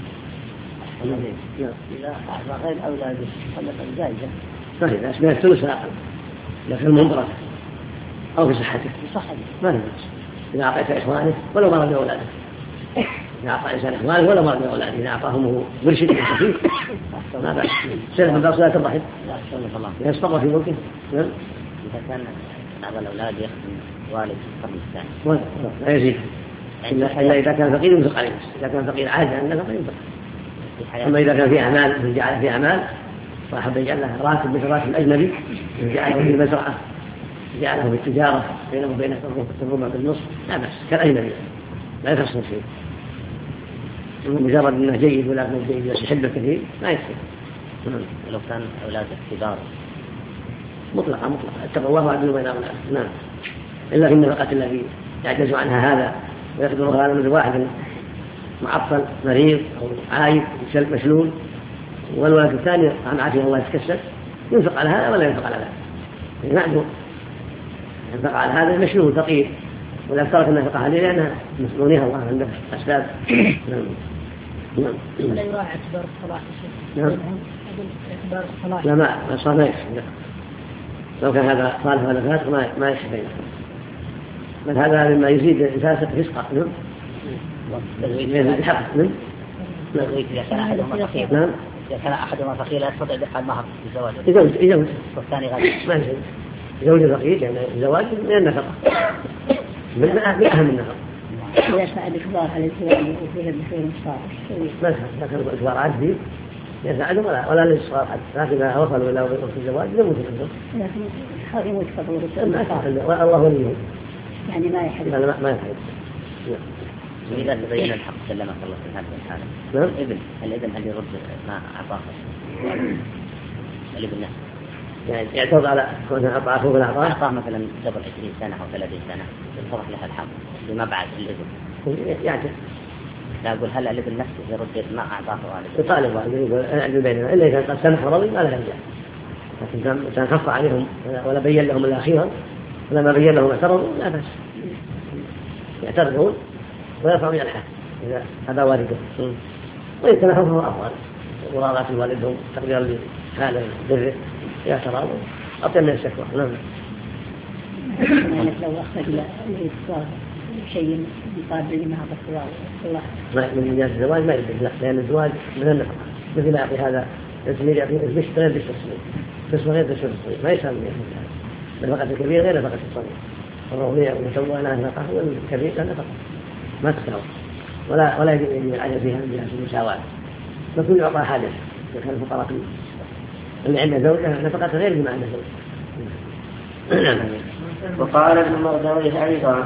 إذا أعطى غير أولاده صدقة جائزة. صحيح إذا أشبه الثلث فأقل لكن المنظرة أو في صحته. ما نفس. إذا أعطيت إخوانه ولو مرض بأولاده. إذا أعطى إنسان إخوانه ولا مرض بأولاده إذا أعطاهم مرشد خفيف ما بأس. سلف من صلاة الرحم. يصبر في ملكه. إذا كان بعض الأولاد يخدم والد قبل الثاني. لا يزيد. إلا إذا كان فقير ينفق عليه. إذا كان فقير عادة أنه ينفق. أما إذا كان في أعمال جعل في أعمال فأحب يجعل له راتب مثل راتب الأجنبي جعله في المزرعة جعله في التجارة بينه وبين الربع بالنصف لا بأس كالأجنبي لا يخصم شيء. مجرد أنه جيد ولا أنه جيد بس يحبه كثير ما يصير. لو كان أولاد كبار مطلقة اتقوا الله وعدلوا بين أولاده. نعم. إلا في النفقة التي يعجز عنها هذا ويقدرها من واحد معطل مريض أو عايب مشلول والولد الثاني عن عافية الله يتكسر ينفق على هذا ولا ينفق على هذا. معدوم ينفق على هذا مشلول فقير ولا ترك النفقة عليه لأنها مسؤوليها الله عنده أسباب. ولا يراعي اعتبار الصلاح. اعتبار الصلاح. لا ما صار ما يكفي. لو كان هذا صالح ولا فاسق ما يكفي بينه. بل هذا مما يزيد الفاسق فسقا. إذا كان أحدهما فقير لا يستطيع دفع المهر للزواج. يزوج. والثاني غني. ما يزوج. زوج فقير يعني الزواج من النفقة. من أهم النفقة. إذا فعل إخبار على الزواج وفيه البخير مصارف. ما لكن الإخبار عادي يساعد ولا للصغار حتى لكن إذا وصلوا إلى وقت الزواج يموت عندهم. لكن هذا يموت قبل الله وليه. يعني ما يحدث. ما يحدث. إذا تبين الحق سلمك الله في هذه الحالة. نعم. الابن هل يرد ما أعطاه الابن نفسه؟ يعني يعترض على كونه أعطاه فوق الأعطاه. أعطاه مثلا قبل 20 سنة أو 30 سنة يتضح له الحق لما بعد الابن. يعترض. لا أقول هل الابن نفسه يرد ما أعطاه والده؟ يطالب والده بينهما إلا إذا قد سمح ورضي ما له رجع. لكن كان خف عليهم ولا بين لهم إلا أخيرا ولما بين لهم اعترضوا لا بأس. يعترضون ويرفعون إلى الحد إذا هذا والده وإن كان فهو أفضل مراعاة والدهم تقديرا لحاله بره يا تراضوا أطيب من الشكوى. نعم. لو أخرج الإصرار شيء يقابل مع الصغار الله من جهة الزواج ما يدري لا لأن الزواج من النفقة مثل ما يعطي هذا الزميل يعطي البش غير بش الصغير بس غير بش الصغير ما يساوي النفقة الكبير غير نفقة الصغير الرغبية والمسوى لها نفقة والكبير لها نفقة ما تساوي ولا يجب العجل فيها من جهة المساواة فكل يعطى حاجة كان الفقراء اللي عنده زوجة نفقة غير اللي ما عنده زوجة. وقال ابن مردويه أيضا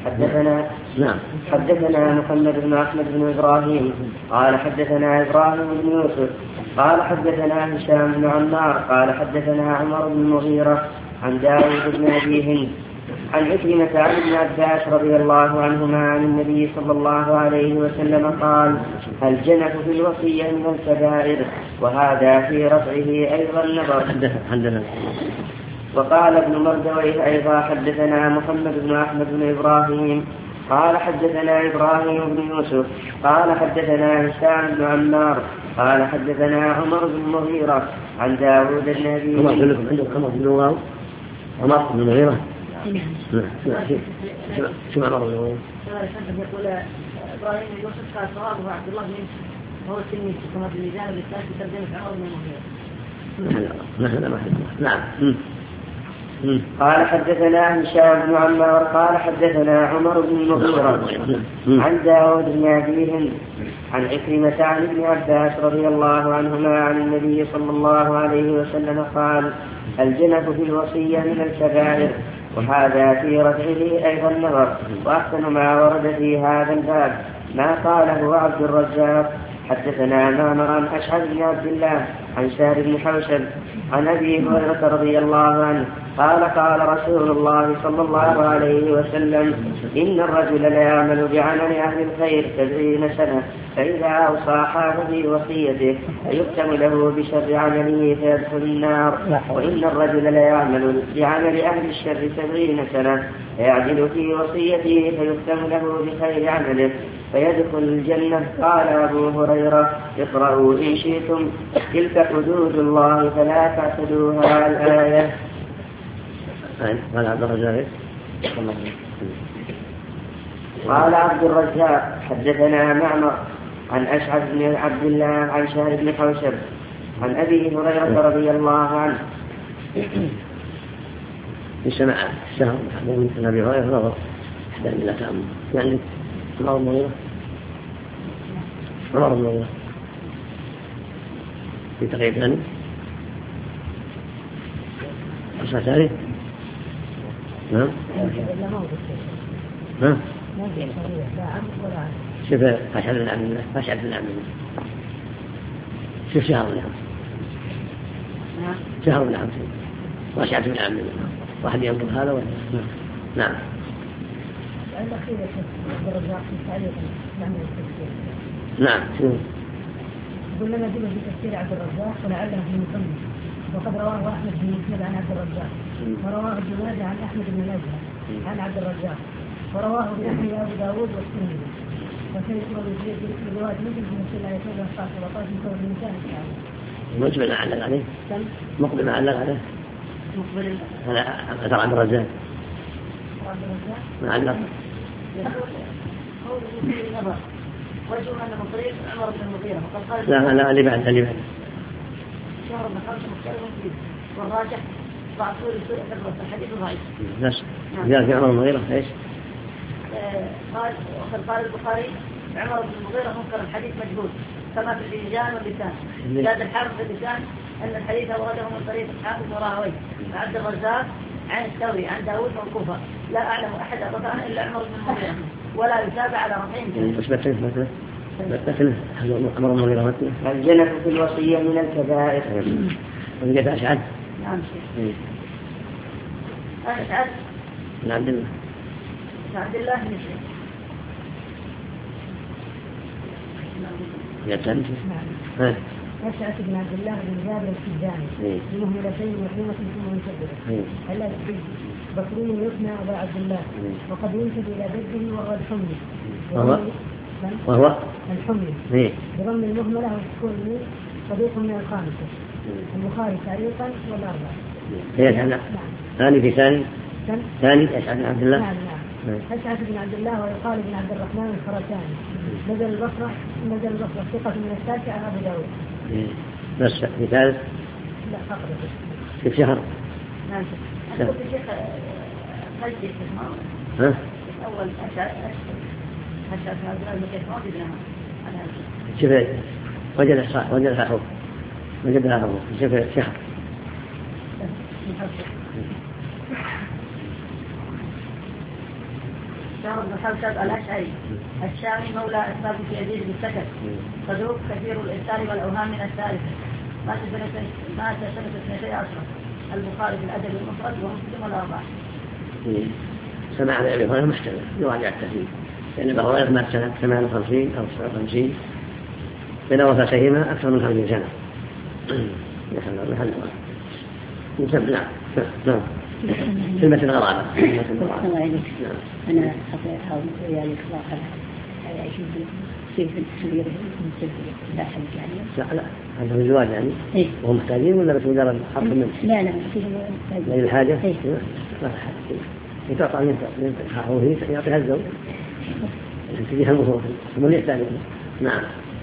حدثنا محمد بن أحمد بن إبراهيم قال حدثنا إبراهيم بن يوسف قال حدثنا هشام بن عمار قال حدثنا عمر بن المغيرة عن داود بن أبي هند عن عكرمة عن ابن عباس رضي الله عنهما عن النبي صلى الله عليه وسلم قال الجنة في الوصية من الكبائر وهذا في رفعه أيضا نظر. وقال ابن مردويه أيضا حدثنا محمد بن أحمد بن إبراهيم قال حدثنا إبراهيم بن يوسف قال حدثنا هشام بن عمار قال حدثنا عمر بن المغيرة عن داود بن أبي هند. عمر بن المغيرة شو عمر بن المغيرة؟ يقول إبراهيم بن يوسف قال صوابه عبد الله بن يوسف وهو التلميذ كما في الميزان بالثالث ترجمة عمر بن المغيرة. نعم. قال حدثنا هشام بن عمار قال حدثنا عمر بن المغيرة عن داود بن أبي هند عن عكرمة عن ابن عباس رضي الله عنهما عن النبي صلى الله عليه وسلم قال الجنة في الوصية من الكبائر وهذا في رفعه أيضا نظر. وأحسن ما ورد في هذا الباب ما قاله عبد الرزاق حدثنا معمر عن أشعث بن عبد الله عن سهل بن حوشب عن أبي هريرة رضي الله عنه قال قال رسول الله صلى الله عليه وسلم إن الرجل لا يعمل بعمل أهل الخير 70 سنة فإذا أوصى حاف في وصيته فيختم له بشر عمله فيدخل النار، وإن الرجل لا يعمل بعمل أهل الشر 70 سنة فيعدل في وصيته فيختم له بخير عمله فيدخل الجنة. قال أبو هريرة اقرأوا إن شئتم تلك حدود الله فلا تعتدوها. الآية. قال عبد الرزاق قال عبد الرزاق حدثنا معمر عن أشعث بن عبد الله عن سهل بن حوشب عن أبي هريرة رضي الله عنه بسمع السهر من أبي هريرة نظر أحسن إلى تأمل يعني عمر المغيرة في تقريب ثاني أصلا ثاني نعم شوف أشهد بن عبد الله شوف شهر بن عبد وأشهد بن عبد الله واحد ينظر هذا ولا نعم. نعم يقول لنا جمل في تفسير عبد الرزاق ولعله في المصنف وقد رواه أحمد بن مسند عن عبد الرزاق ورواه ابن ماجه عن أحمد بن ماجه عن عبد الرزاق ورواه ابن أبو داود والترمذي وسيذكر برواية مسلم بن رسول الله صلى الله عليه وسلم من كون الإنسان مقبل علق عليه مقبل علق عليه هذا أثر عبد الرزاق معلق وجه أن مطريق عمر بن المغيرة وقد قال لا اللي بعد شهر بن خمسة مختلف فيه والراجح بعض طول الحديث ضعيف. بس جاء في عمر بن المغيرة ايش؟ قال البخاري عمر بن المغيرة منكر الحديث مجهول كما في اللسان واللسان. زاد الحافظ في اللسان أن الحديث ورده من طريق الحافظ وراهويه عبد الرزاق عن الثوري عن داود موقوفا لا أعلم أحد رفعه إلا عمر بن المغيرة ولا يتابع على رفعه. بس مثل عمر بن المغيرة مثل الجنة في الوصية من الكبائر. وجد أشعث. نعم شيخ. أشعث. عبد الله. عبد الله بن شيخ. يتنسى. نعم. أشعث بن عبد الله بن جابر السجاني بمهملتين وحيمة ثم منشدة ألا بصري يثنى أبا عبد الله وقد ينسب إلى جده وهو الحمي وهو الحمي بضم المهملة والسكون صديق من الخامسة. البخاري تعليقا والأربعة. ثاني في ثاني أشعث بن عبد الله. نعم. أشعث بن عبد الله ويقال بن عبد الرحمن الخرساني نزل البصرة ثقة من التاسع أبو داود. بس في ثالث لا فقط في شهر. نعم شهر الشيخ خلجي ها أول أشعث بن عبد الله المكيف ما بدنا شوف وجدها حروف شوف شهر. شهر بن حوشب الأشعري الشامي مولى أسباب في يزيد بن سكت صدوق كثير الإرسال والأوهام من الثالثة مات سنة 12. البخاري في الأدب المفرد ومسلم والأربعة. سمع عن أبي هريرة محتمل يراجع التهذيب لأن أبي هريرة مات سنة 58 أو 59 بين وفاتهما أكثر من 50 سنة. نعم. في المتن الغرابة. أنا أحاول يعني صراحة أشوف كيف التصوير لا حد يعني. لا هذا الزواج يعني. إيه. وهم محتاجين ولا بس مجرد حرف منه؟ لا فيه الحاجة. إيه. ما حاجة. يتوقع من هو يعطيها الزوج. تجيها المفروض ثم يحتاج. نعم.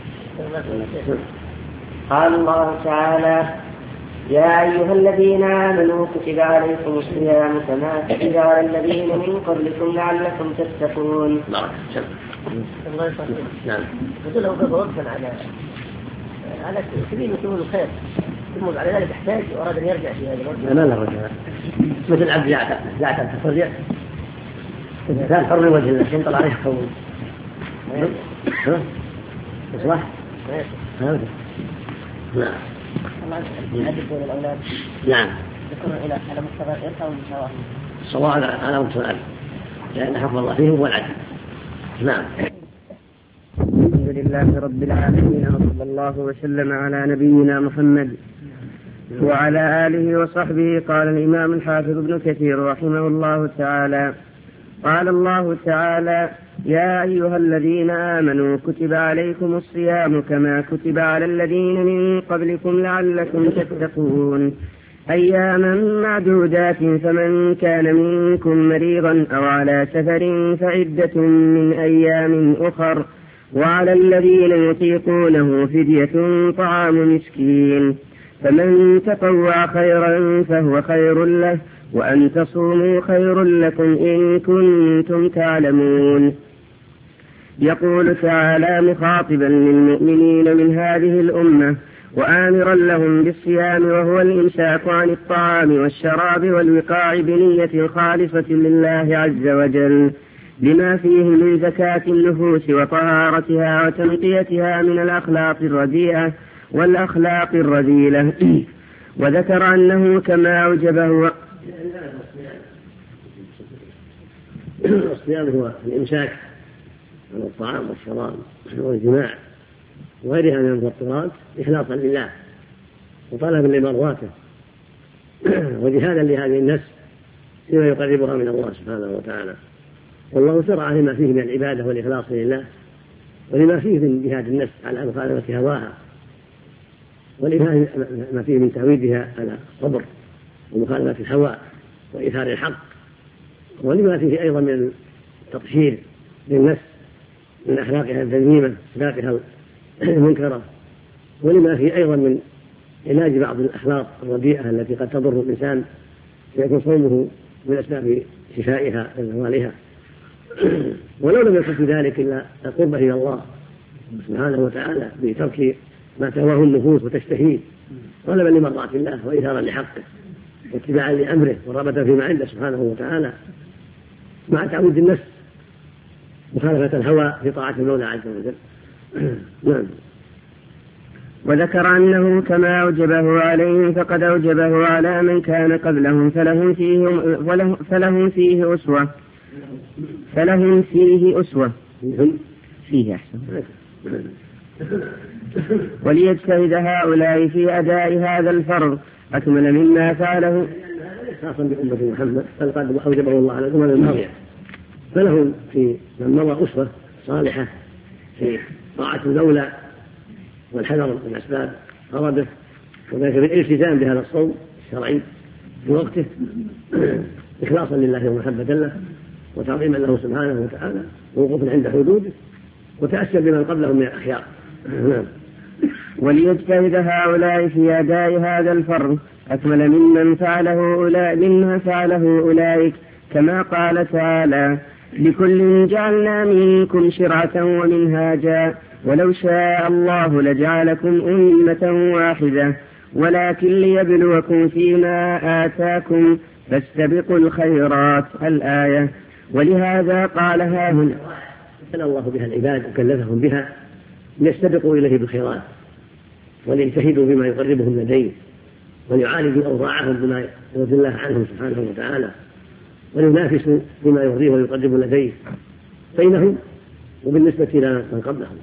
قال الله تعالى يا أيها الذين آمنوا كتب عليكم الصيام كما كتب على الذين من قبلكم لعلكم تتقون. نعم. بدل أوقف وقفا على سبيل وصول الخير ثم على ذلك يحتاج وأراد أن يرجع في هذا الوقت. ما له رجع مثل عبد يعتد ترجع كان حر وجه الله ينطل عليه قول. ها؟ إصلاح؟ هذا. نعم. يعذبون الأولاد. نعم. يكون إلى على مستوى الإرث أو مساواة. الصواب على مستوى الأرض، لأن حكم الله فيه هو العدل. نعم. الحمد لله رب العالمين، وصلى الله وسلم على نبينا محمد وعلى آله وصحبه. قال الإمام الحافظ ابن كثير رحمه الله تعالى: قال الله تعالى: يا أيها الذين آمنوا كتب عليكم الصيام كما كتب على الذين من قبلكم لعلكم تتقون أياما معدودات، فمن كان منكم مريضا أو على سفر فعدة من أيام أخر، وعلى الذين يطيقونه فدية طعام مسكين، فمن تطوع خيرا فهو خير له، وأن تصوموا خير لكم إن كنتم تعلمون. يقول تعالى مخاطبا للمؤمنين من هذه الأمة وآمرا لهم بالصيام، وهو الإمساك عن الطعام والشراب والوقاع بنية خالصة لله عز وجل، لما فيه من زكاة النفوس وطهارتها وتنقيتها من الأخلاق الرديئة والأخلاق الرذيلة. وذكر أنه كما أوجبه الصيام هو الإمساك عن الطعام والشراب والجماع وغيرها من المفطرات إخلاصا لله وطلبا لمرضاته وجهادا لهذه النفس فيما يقربها من الله سبحانه وتعالى. والله شرع لما فيه من العبادة والإخلاص لله، ولما فيه من جهاد النفس على مخالفة هواها، ولما فيه من تعويدها على الصبر ومخالفة الهوى وإيثار الحق، ولما فيه أيضا من التطهير للنفس من أخلاقها الذميمة أخلاقها المنكرة، ولما فيه أيضا من علاج بعض الأخلاق الرديئة التي قد تضر الإنسان، فيكون صومه من أسباب شفائها وزوالها. ولو لم يكن في ذلك إلا القرب إلى الله سبحانه وتعالى بترك ما تهواه النفوس وتشتهيه طلبا لمرضاة الله وإيثارا لحقه واتباعا لأمره ورغبة فيما عنده سبحانه وتعالى، مع تعود النفس مخالفة الهوى في طاعة المولى عز وجل. نعم. وذكر أنه كما أوجبه عليهم فقد أوجبه على من كان قبلهم، فلهم فيه أسوة فيه أحسن. وليجتهد هؤلاء في أداء هذا الفرض أكمل مما فعله خاصا بأمة محمد، بل قد أوجبه الله على الأمم الماضية، فلهم في من مضى أسوة صالحة في طاعة المولى والحذر من أسباب غضبه، وذلك بالالتزام بهذا الصوم الشرعي في وقته إخلاصا لله ومحبة له وتعظيما له سبحانه وتعالى ووقوفا عند حدوده وتأسيا بمن قبلهم من الأخيار. وليجتهد هؤلاء في أداء هذا الفرض أكمل مما فعله أولئك، كما قال تعالى: لكل جعلنا منكم شرعة ومنهاجا ولو شاء الله لجعلكم أمة واحدة ولكن ليبلوكم فيما آتاكم فاستبقوا الخيرات. الآية. ولهذا قال هاهنا ابتلى الله بها العباد وكلفهم بها ليستبقوا إليه بالخيرات وليجتهدوا بما يقربهم لديه وليعالجوا أوضاعهم بما يرضي الله عنهم سبحانه وتعالى ولينافسوا بما يرضيه ويقرب لديه بينهم وبالنسبة إلى من قبلهم،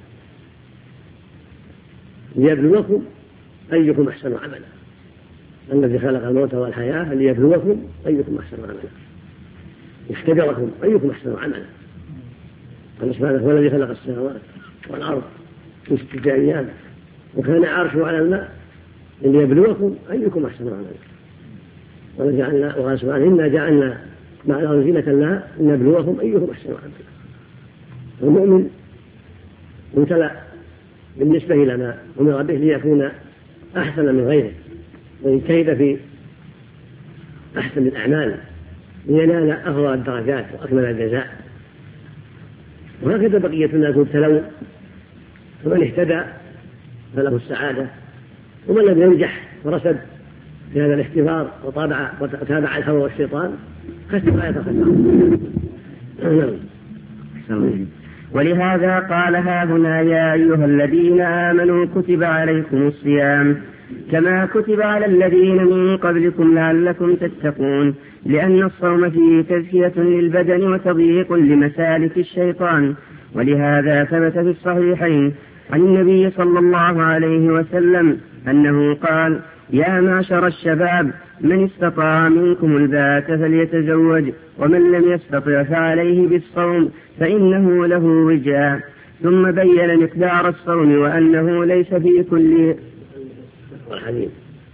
ليبلوكم أيكم أحسن عملا. الذي خلق الموت والحياة ليبلوكم أيكم أحسن عملا، اختبركم أيكم أحسن عملا. قال سبحانه: هو الذي خلق السماوات والأرض في 6 أيام وكان عرشه على الماء ليبلوكم أيكم أحسن عملا. وقال سبحانه: إنا جعلنا مع الأرض زينة لها لنبلوكم أيكم أحسن عملا. المؤمن مبتلى بالنسبة إلى ما أمر به ليكون أحسن من غيره ويجتهد في أحسن الأعمال لينال أفضل الدرجات وأكمل الجزاء. وهكذا بقية الناس مبتلون، فمن اهتدى فله السعادة، ومن لم ينجح ورسد في هذا الاختبار وتابع الهوى والشيطان خسر لا يتخسر. ولهذا قال هاهنا يا أيها الذين آمنوا كتب عليكم الصيام كما كتب على الذين من قبلكم لعلكم تتقون، لأن الصوم فيه تزكية للبدن وتضييق لمسالك الشيطان. ولهذا ثبت في الصحيحين عن النبي صلى الله عليه وسلم أنه قال يا معشر الشباب من استطاع منكم الباءة فليتزوج، ومن لم يستطع فعليه بالصوم فإنه له وجاء. ثم بين مقدار الصوم وأنه ليس في كل والحديث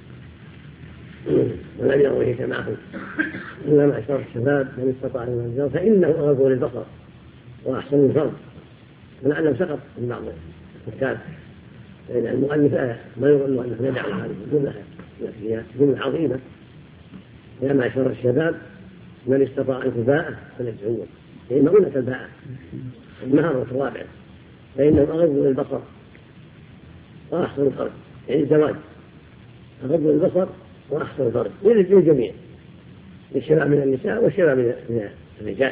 ولم يروه جماعه إلا معشر الشباب من استطاع منكم الباءة فإنه أغض للبصر وأحسن الفرج، ولعله سقط من بعض الكتاب، لأن المؤلف ما يظن أنه يدع هذه الجملة هي جملة عظيمة. يا معشر الشباب من استطاع منكم الباءة فليتزوج، هي مؤونة الباءة المهر الرابع، فإنه أغض للبصر وأحسن الفرج، يعني الزواج أغض للبصر وأحسن الفرج للجميع، للشباب من النساء والشباب من الرجال.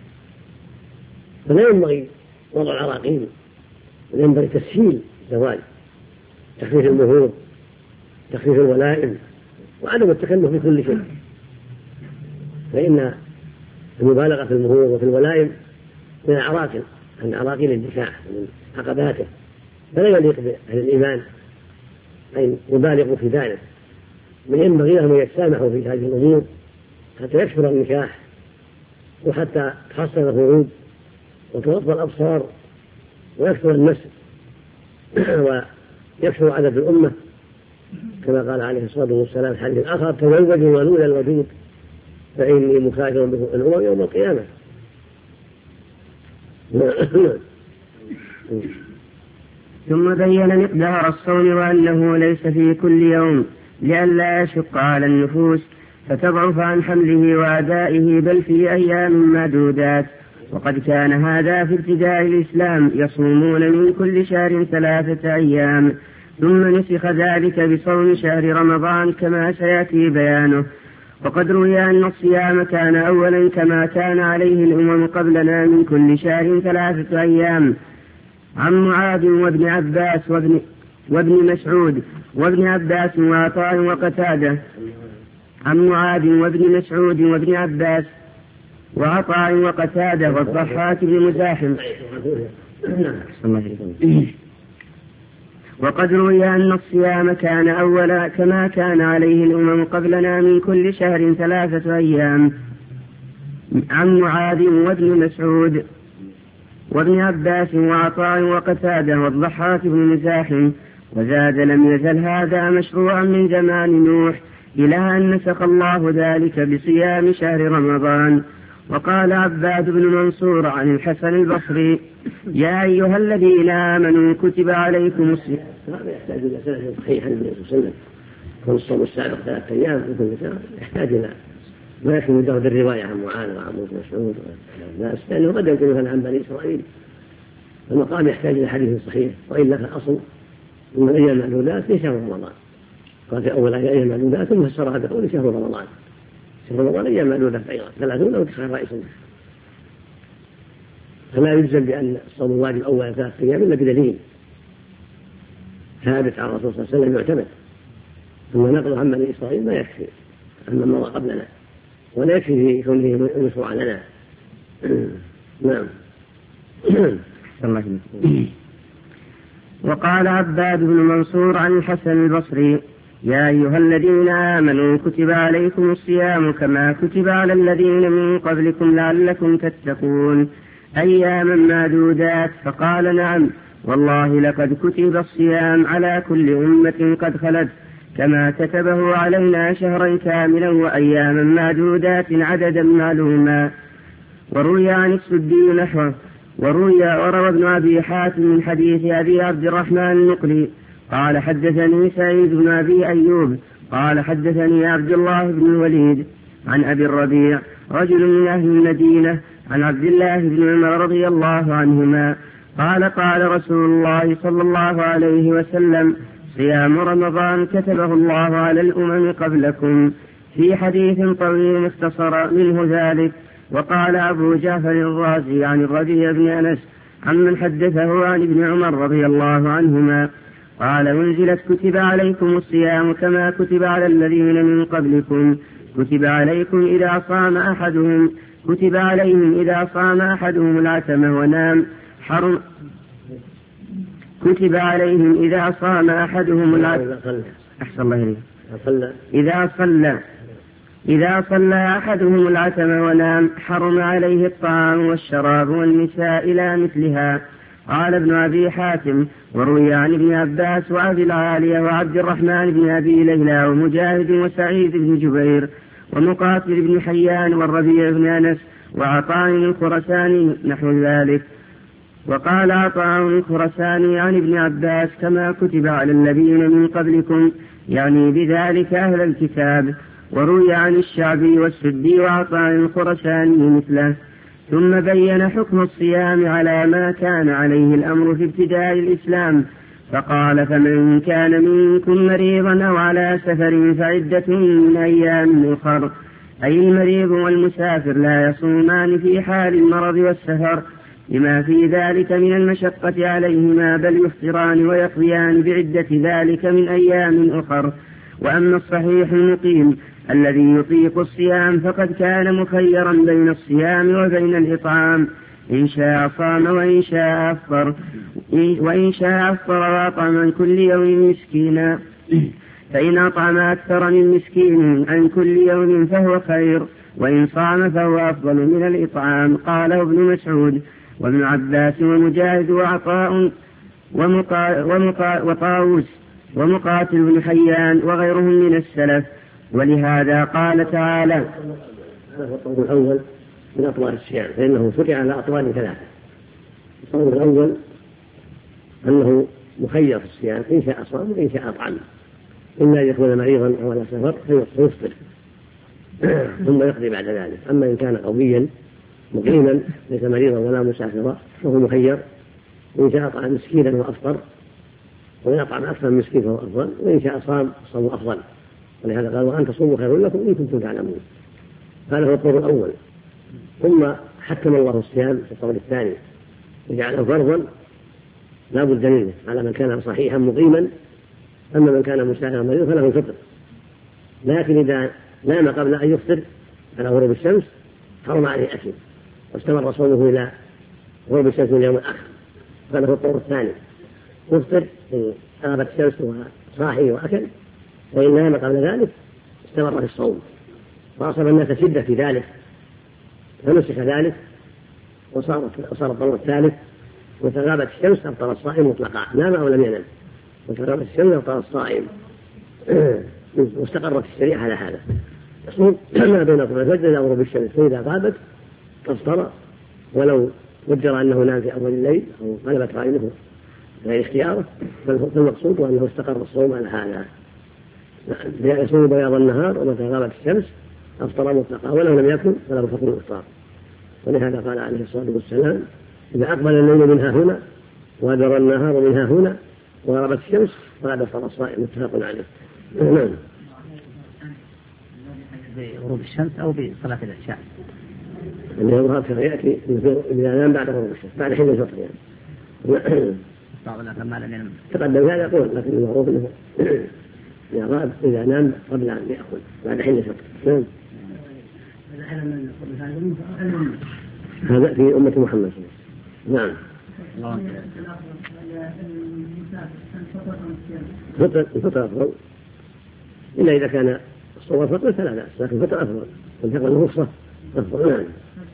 فلا ينبغي وضع العراقيل، وينبغي تسهيل الزواج، تخفيف المهور، تخفيف الولائم، وعدم التكلف بكل شيء، فإن المبالغة في المهور وفي الولائم من العراقيل، عن عراقيل النكاح ومن عقباته، فلا يليق بأهل الإيمان أن يبالغوا في ذلك، من ينبغي لهم أن يتسامحوا في هذه الأمور حتى يكثر النكاح وحتى تحصل الفروض وتغض الأبصار ويكثر النسل ويكثر عدد الأمة، كما قال عليه الصلاة والسلام في حديث آخر تزوجوا ولولا الودود فإني مكافر بكم الأمم يوم القيامة. ثم بين مقدار الصوم وأنه ليس في كل يوم لئلا يشق على النفوس فتضعف عن حمله وأدائه، بل في أيام معدودات. وقد كان هذا في ابتداء الإسلام، يصومون من كل شهر 3 أيام، ثم نسخ ذلك بصوم شهر رمضان كما سيأتي بيانه. وقد روي أن الصيام كان أولا كما كان عليه الأمم قبلنا من كل شهر 3 أيام، عن معاذ وابن عباس وابن مسعود وابن عباس وعطاء وقتادة، عن معاذ وابن مسعود وابن عباس وعطاء وقتادة والضحاك بن مزاحم. وقد روي أن الصيام كان أولا كما كان عليه الأمم قبلنا من كل شهر 3 أيام، عن معاذ وابن مسعود وابن عباس وعطاء وقتادة والضحاك بن مزاحم. وزاد لم يزل هذا مشروعا من زمان نوح إلى أن نسخ الله ذلك بصيام شهر رمضان. وقال عباد بن منصور عن الحسن البصري يا أيها الذين آمنوا كتب عليكم الصيام. هذا يحتاج إلى سنة صحيحة للنبي صلى الله عليه وسلم، والصوم السابق 3 أيام يحتاج إلى ما يكفي مجرد الرواية عن معاذ وعن ابن مسعود والناس، لأنه قد يكون مثلا عن بني إسرائيل، المقام يحتاج إلى حديث صحيح، وإلا فالأصل من أيام المعدودات في شهر رمضان. قال في أول أيام المعدودات ثم فسرها بقول شهر رمضان. شهر رمضان أيام معدودة أيضا 30 أو 29، فلا يلزم بأن الصوم الواجب أول 3 أيام إلا بدليل ثابت عن الرسول صلى الله عليه وسلم يعتمد. ثم نقل عن بني إسرائيل ما يكفي عما مضى قبلنا، ولا يكفي في كونه مشروعا لنا. نعم. وقال عباد بن منصور عن الحسن البصري يا أيها الذين آمنوا كتب عليكم الصيام كما كتب على الذين من قبلكم لعلكم تتقون أياما معدودات. فقال نعم والله لقد كتب الصيام على كل أمة قد خلت كما كتبه علينا شهرا كاملا وأياما معدودات عددا معلوما. وروي عن السدي نحوه. وروى ابن أبي حاتم من حديث أبي عبد الرحمن النقلي قال حدثني سعيد بن أبي أيوب قال حدثني عبد الله بن الوليد عن أبي الربيع رجل من أهل المدينة عن عبد الله بن عمر رضي الله عنهما قال قال رسول الله صلى الله عليه وسلم صيام رمضان كتبه الله على الأمم قبلكم، في حديث طويل اختصر منه ذلك. وقال أبو جعفر الرازي عن الربيع بن أنس عمن حدثه عن ابن عمر رضي الله عنهما قال أنزلت كتب عليكم الصيام كما كتب على الذين من قبلكم كتب عليهم إذا صام أحدهم العتمة ونام حرم كتب عليهم إذا صام أحدهم العتمة أحسن الله إليه إذا صلى أحدهم العتمة ونام حرم عليه الطعام والشراب والنساء إلى مثلها. قال ابن أبي حاتم وروي عن ابن عباس وأبي العالية وعبد الرحمن بن أبي ليلى ومجاهد وسعيد بن جبير ومقاتل بن حيان والربيع بن أنس وعطاء الخرساني نحو ذلك. وقال عطاء الخرساني عن ابن عباس كما كتب على الذين من قبلكم يعني بذلك أهل الكتاب. وروي عن الشعبي والسدي وعطاء الخرساني مثله. ثم بين حكم الصيام على ما كان عليه الأمر في ابتداء الإسلام فقال فمن كان منكم مريضا أو على سفر فعدة من أيام أخر أي المريض والمسافر لا يصومان في حال المرض والسفر لما في ذلك من المشقة عليهما بل يفطران ويقضيان بعدة ذلك من أيام أخر. وأما الصحيح المقيم الذي يطيق الصيام فقد كان مخيرا بين الصيام وبين الإطعام إن شاء صام وإن شاء أفطر وأطعم عن كل يوم مسكينا فإن أطعم أكثر من مسكين عن كل يوم فهو خير وإن صام فهو أفضل من الإطعام. قاله ابن مسعود وابن عباس ومجاهد وعطاء وطاووس ومقاتل بن حيان وغيرهم من السلف. ولهذا قال تعالى هذا هو القول الأول من أطوار الصيام فإنه شرع على أطوار ثلاثة. القول الأول أنه مخير في الصيام إن شاء صام وإن شاء أطعم إما أن يكون مريضا أو على سفر فيفطر ثم يقضي بعد ذلك. أما إن كان قويا مقيما ليس مريضا ولا مسافرا فهو مخير إن شاء أطعم مسكينا وأفطر وإن أطعم أكثر من مسكين فهو أفضل وإن شاء صام فهو أفضل. ولهذا قال وأن تصوموا خير لكم إن كنتم تعلمون. هذا هو القول الأول. ثم حكم الله الصيام في القول الثاني وجعله فرضا لا بد منه على من كان صحيحا مقيما. أما من كان مسافرا مريضا فله الفطر لكن إذا نام قبل أن يفطر على غروب الشمس حرم عليه أكل واستمر صومه إلى غروب الشمس من يوم الآخر. هذا هو القول الثاني يفطر إن غابت الشمس وصاحي وأكل وإن نام قبل ذلك استمر في الصوم. وأصاب الناس شدة في ذلك فنسخ ذلك وصار القول الثالث وتغابت الشمس أبطل الصائم مطلقا نام أو لم ينم وتغابت الشمس أبطل الصائم واستقرت الشريعة على هذا. يصوم ما بين طلوع الفجر إلى غروب الشمس فإذا غابت فافطر ولو قدر أنه نام في أول الليل أو غلبت عينه غير اختياره فالمقصود أنه استقر الصوم على هذا. يصوم بياض النهار ومتى غابت الشمس أفطر مطلقا ولو لم يكن فلا بفطر الإفطار. ولهذا قال عليه الصلاة والسلام إذا أقبل الليل منها هنا وأدبر النهار منها هنا وغربت الشمس فقد أفطر الصائم متفق عليه. نعم. بغروب الشمس أو بصلاة العشاء اللي يظهر في يأتي إذا نام بعد غروب الشمس بعد حين الفطر يعني. تقدم هذا يقول لكن المعروف أنه إذا نام قبل أن يأكل بعد حين الفطر. نعم. هذا في أمة محمد. نعم. الفطر أفضل إلا إذا كان الصوم فطر فلا بأس لكن الفطر أفضل والفطر الرخصة أفضل. نعم.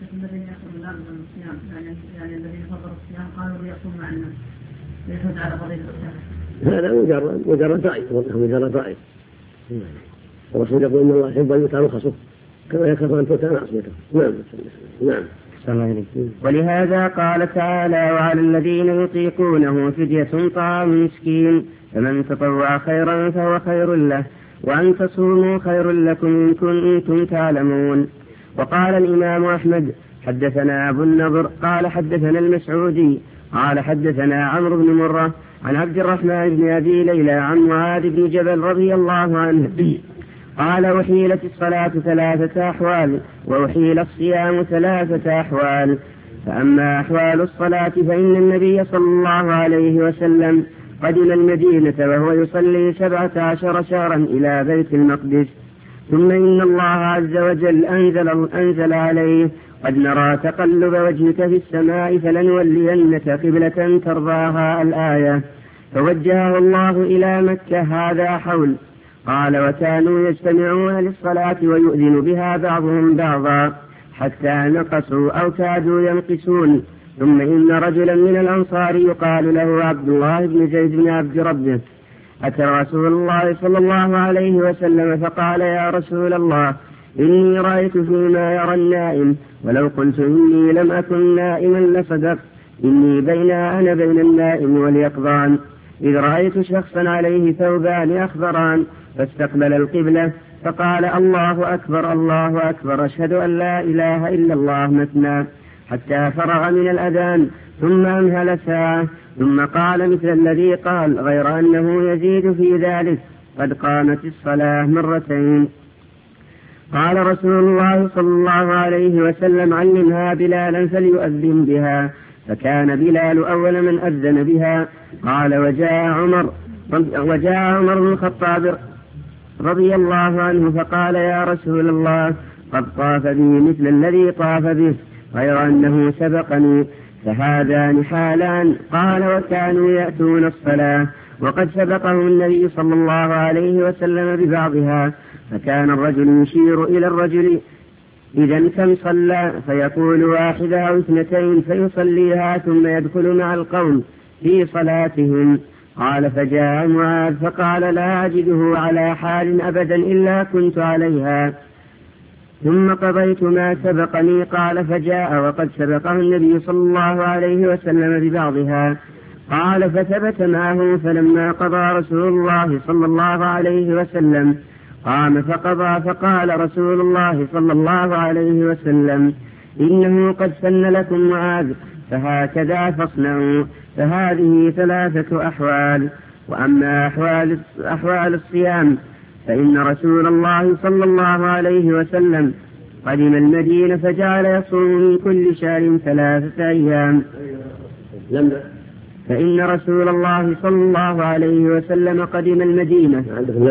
يعني الذين فطروا الصيام قالوا ليصوم مع الناس ليس على فضيلة الصيام. هذا مجرد رأي. الرسول يقول إن الله يحب أن يؤتى رخصه كما يكره أن تؤتى معصيته. نعم. ولهذا قال تعالى وعلى الذين يطيقونه فدية طعام مسكين فمن تطوع خيرا فهو خير له وأن تصوموا خير لكم إن كنتم تعلمون. وقال الإمام أحمد حدثنا أبو النضر قال حدثنا المسعودي قال حدثنا عمرو بن مرة عن عبد الرحمن بن أبي ليلى عن معاذ بن جبل رضي الله عنه قال وحيلت الصلاة 3 أحوال ووحيل الصيام 3 أحوال فأما أحوال الصلاة فإن النبي صلى الله عليه وسلم قدم المدينة وهو يصلي 17 شهرا إلى بيت المقدس، ثم إن الله عز وجل أنزل عليه: قد نرى تقلب وجهك في السماء فلنولينك قبلة ترضاها الآية. فوجهه الله إلى مكة هذا حول. قال: وكانوا يجتمعون للصلاة ويؤذن بها بعضهم بعضا حتى نقصوا أو كادوا ينقصون. ثم إن رجلا من الأنصار يقال له عبد الله بن زيد بن عبد ربه أتى رسول الله صلى الله عليه وسلم فقال: يا رسول الله، إني رأيت فيما يرى النائم، ولو قلت إني لم أكن نائما لصدقت، إني أنا بين النائم واليقظان، إذ رأيت شخصا عليه ثوبان أخضران فاستقبل القبلة فقال: الله أكبر الله أكبر، أشهد أن لا إله إلا الله مثنى، حتى فرغ من الأذان، ثم أمهل ساعة، ثم قال مثل الذي قال، غير أنه يزيد في ذلك: قد قامت الصلاة مرتين. قال رسول الله صلى الله عليه وسلم: علمها بلالا فليؤذن بها. فكان بلال أول من أذن بها. قال: وجاء عمر بن الخطاب رضي الله عنه فقال: يا رسول الله، قد طاف بي مثل الذي طاف به، غير أنه سبقني، فهذان حالان. قال: وكانوا يأتون الصلاة وقد سبقهم النبي صلى الله عليه وسلم ببعضها، فكان الرجل يشير إلى الرجل: إذا كم صلى؟ فيقول: واحدة أو 2 فيصليها ثم يدخل مع القوم في صلاتهم. قال: فجاء معاذ فقال: لا أجده على حال أبدا إلا كنت عليها، ثم قضيت ما سبقني. قال: فجاء وقد سبقه النبي صلى الله عليه وسلم ببعضها. قال: فثبت معه، فلما قضى رسول الله صلى الله عليه وسلم قام فقضى، فقال رسول الله صلى الله عليه وسلم: إنه قد سن لكم معاذ، فهكذا فاصنعوا. فهذه 3 أحوال. وأما أحوال الصيام فإن رسول الله صلى الله عليه وسلم قدم المدينة فجعل يصوم من كل شهر 3 أيام. فإن رسول الله صلى الله عليه وسلم قدم المدينة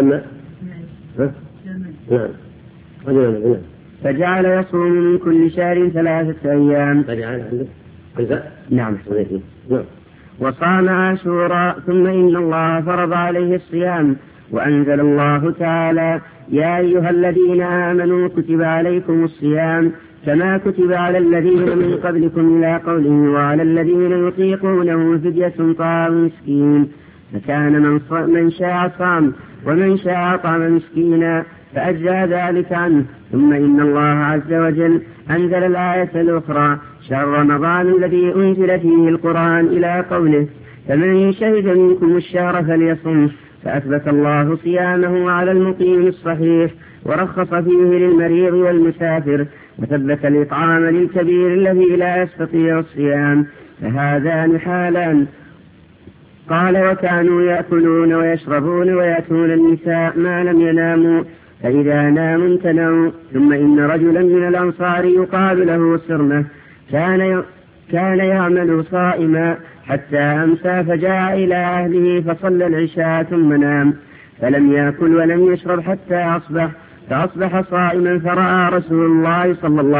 فجعل يصوم من كل شهر 3 أيام. نعم. وصام عاشوراء. ثم إن الله فرض عليه الصيام، وأنزل الله تعالى: يا أيها الذين آمنوا كتب عليكم الصيام كما كتب على الذين من قبلكم، إلى قوله: وعلى الذين يطيقونه فدية طعام مسكين، فكان من شاء صام ومن شاء طعم مسكينا، فأجزى ذلك عنه. ثم إن الله عز وجل أنزل الآية الأخرى: شهر رمضان الذي أنزل فيه القرآن، إلى قوله: فمن شهد منكم الشهر فليصم، فأثبت الله صيامه على المقيم الصحيح، ورخص فيه للمريض والمسافر، وثبت الإطعام للكبير الذي لا يستطيع الصيام. فهذان حالان. قال: وكانوا يأكلون ويشربون ويأتون النساء ما لم يناموا، فإذا ناموا امتنعوا. ثم إن رجلا من الأنصار يقال له سرمة كان يعمل صائما حتى أمسى، فجاء إلى أهله فصلى العشاء ثم نام، فلم يأكل ولم يشرب حتى أصبح، فأصبح صائما. فرآه رسول الله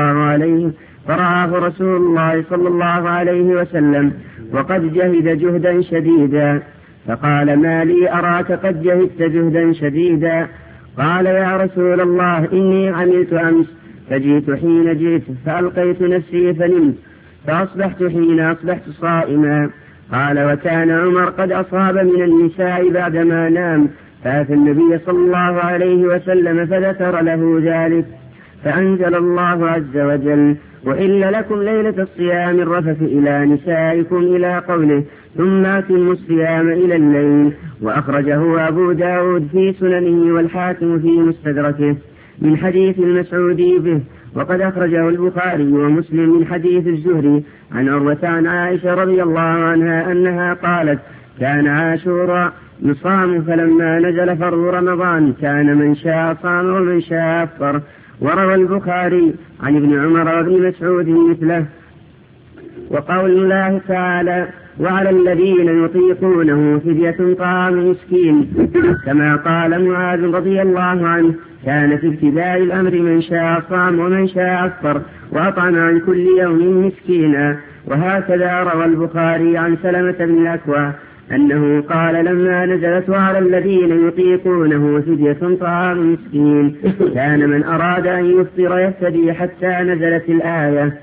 صلى الله عليه وسلم وقد جهد جهدا شديدا، فقال: ما لي أراك قد جهدت جهدا شديدا؟ قال: يا رسول الله، إني عملت أمس فجئت حين جئت فألقيت نفسي فنمت، فأصبحت حين أصبحت صائما. قال: وكان عمر قد أصاب من النساء بعدما نام، فأتى النبي صلى الله عليه وسلم فذكر له ذلك، فأنزل الله عز وجل: وإلا لكم ليلة الصيام الرفث إلى نسائكم، إلى قوله: ثم أتموا الصيام إلى الليل. وأخرجه أبو داود في سننه والحاكم في مستدركه من حديث المسعودي به، وقد أخرجه البخاري ومسلم من حديث الزهري عن عروة عن عائشة رضي الله عنها أنها قالت: كان عاشوراء يصام، فلما نزل فرض رمضان كان من شاء صام ومن شاء أفطر. وروى البخاري عن ابن عمر وابن مسعود مثله. وقول الله تعالى وعلى الذين يطيقونه فدية طعام مسكين، كما قال معاذ رضي الله عنه كان في ابتداء الأمر من شاء صام ومن شاء أفطر وأطعم عن كل يوم مسكينا. وهكذا روى البخاري عن سلمة بن الأكوع أنه قال لما نزلت على الذين يطيقونه فدية طعام مسكين كان من أراد أن يفطر يفتدي حتى نزلت الآية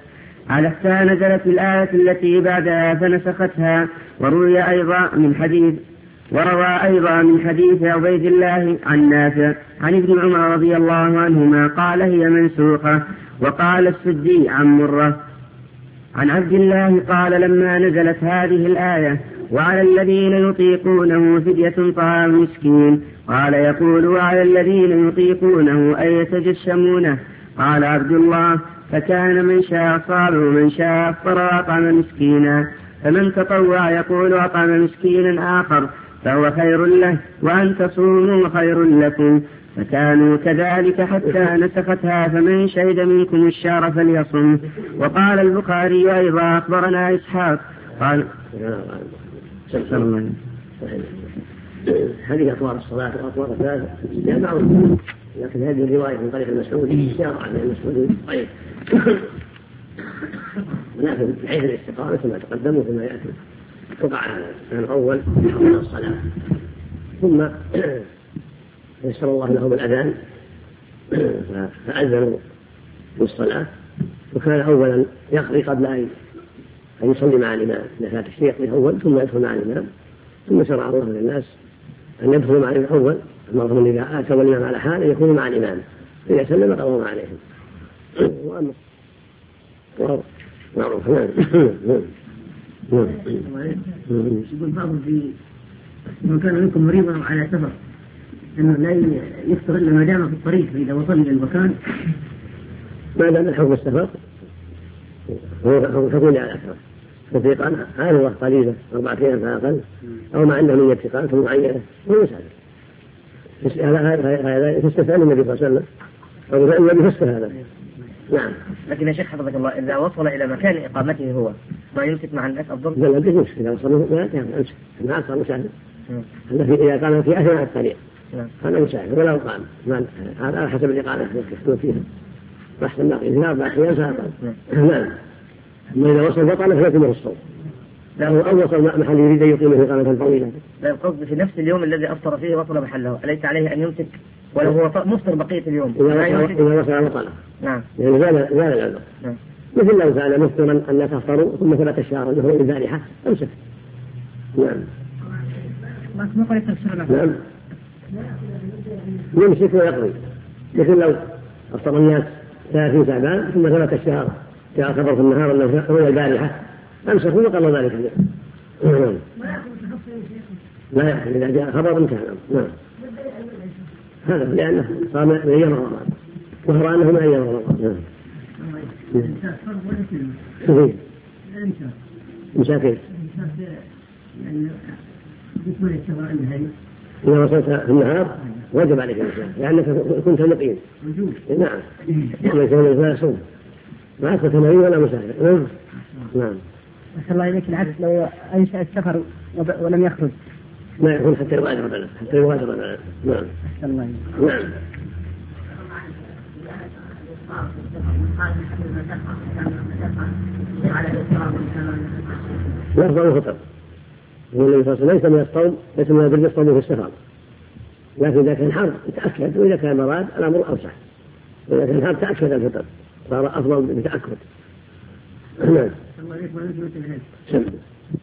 التي بعدها فنسختها. وروى أيضا من حديث عبيد الله عن نافع عن ابن عمر رضي الله عنهما قال هي منسوخة. وقال السدي عن مرة عن عبد الله قال لما نزلت هذه الآية وعلى الذين يطيقونه فدية طعام مسكين قال يقول وعلى الذين يطيقونه أي يتجشمونه. قال عبد الله فكان من شاء صام ومن شاء أفطر وأطعم مسكينا، فمن تطوع يقول أطعم مسكينا آخر فهو خير له وأن تصوموا خير لكم. فكانوا كذلك حتى نسختها فمن شهد منكم الشهر فليصم. وقال البخاري أيضا أخبرنا إسحاق قال هذه أطوار الصلاة وأطوار الثلاثة لا معروف، لكن هذه الرواية من طريق المسعودي إشارة عن المسعودي طيب. ولكن من حيث الاستقامة كما تقدموا فيما يأتي تقع الأول من الصلاة، ثم يسر الله لهم الأذان فأذنوا بالصلاة، وكان أولا يقضي قبل أن يصلي مع الإمام، إذا فات الشيء يقضي الأول ثم يدخل مع الإمام، ثم شرع الله للناس أن يدخلوا مع الإمام الأول، أمرهم إذا آتوا الإمام على حال يكونوا مع الإمام إذا سلم قضوا عليهم. معروف. يقول بعضهم في من كان منكم مريضا على سفر أنه لا يفطر إلا ما دام في الطريق، فإذا وصل إلى المكان ما دام الحكم السفر هو حكم على السفر فتيقان هذا قليلة 4 أيام فأقل أو ما عنده من اتقان معينة هو يسأل هذا تستفعل النبي صلى الله عليه وسلم أو النبي يفسر هذا. نعم. لكن يا شيخ حفظك الله إذا وصل إلى مكان إقامته هو ما يمسك مع الناس أفضل؟ لا بدون إذا وصل لا يمسك الناس صار مسافر. إذا قام في أثناء الطريق هذا مسافر ولا قام هذا على حسب الإقامة يكتب فيها أحسن ما إذا 4 أيام فأقل. نعم. أما إذا وصل بطل فيكمل الصوم. أو وصل محل يريد أن يقيمه إقامة طويلة. لا القصد في نفس اليوم الذي أفطر فيه وصل محله أليس عليه أن يمسك ولو هو مفطر بقية اليوم؟ إذا وصل بطل. نعم. يعني زال العذر. نعم. مثل لو كان مفطرا أن تفطروا ثم ثبت الشهر أنه البارحة أمسك. نعم. نعم. يمسك ويقضي. مثل لو أفطر الناس 30 شعبان ثم ثبت الشهر جاء خبر في النهار أنه هو البارحة أمسكوا وقال ذلك. لا يحصل إذا جاء خبر انتهى. نعم. هذا لأنه صار من أيام رمضان وهو أنه من أيام رمضان. نعم. مساكين. إذا وصلت في النهار وجب عليك الإنسان لأنك كنت مقيم. نعم. ليس من الفاسد ما أكثر مريض ولا مسافر. نعم. أسأل الله إليك العكس لو أنشأ السفر ولم يخرج ما يكون حتى يغادر البلد نعم. أسأل الله نعم. لا أفضل الفطر والنبي صلى الله عليه وسلم ليس من الصوم ليس من البر الصوم في السفر، لكن إذا كان حر تأكد، وإذا كان مراد الأمر أوسع، وإذا كان حر تأكد الفطر صار أفضل بتأكد. نعم.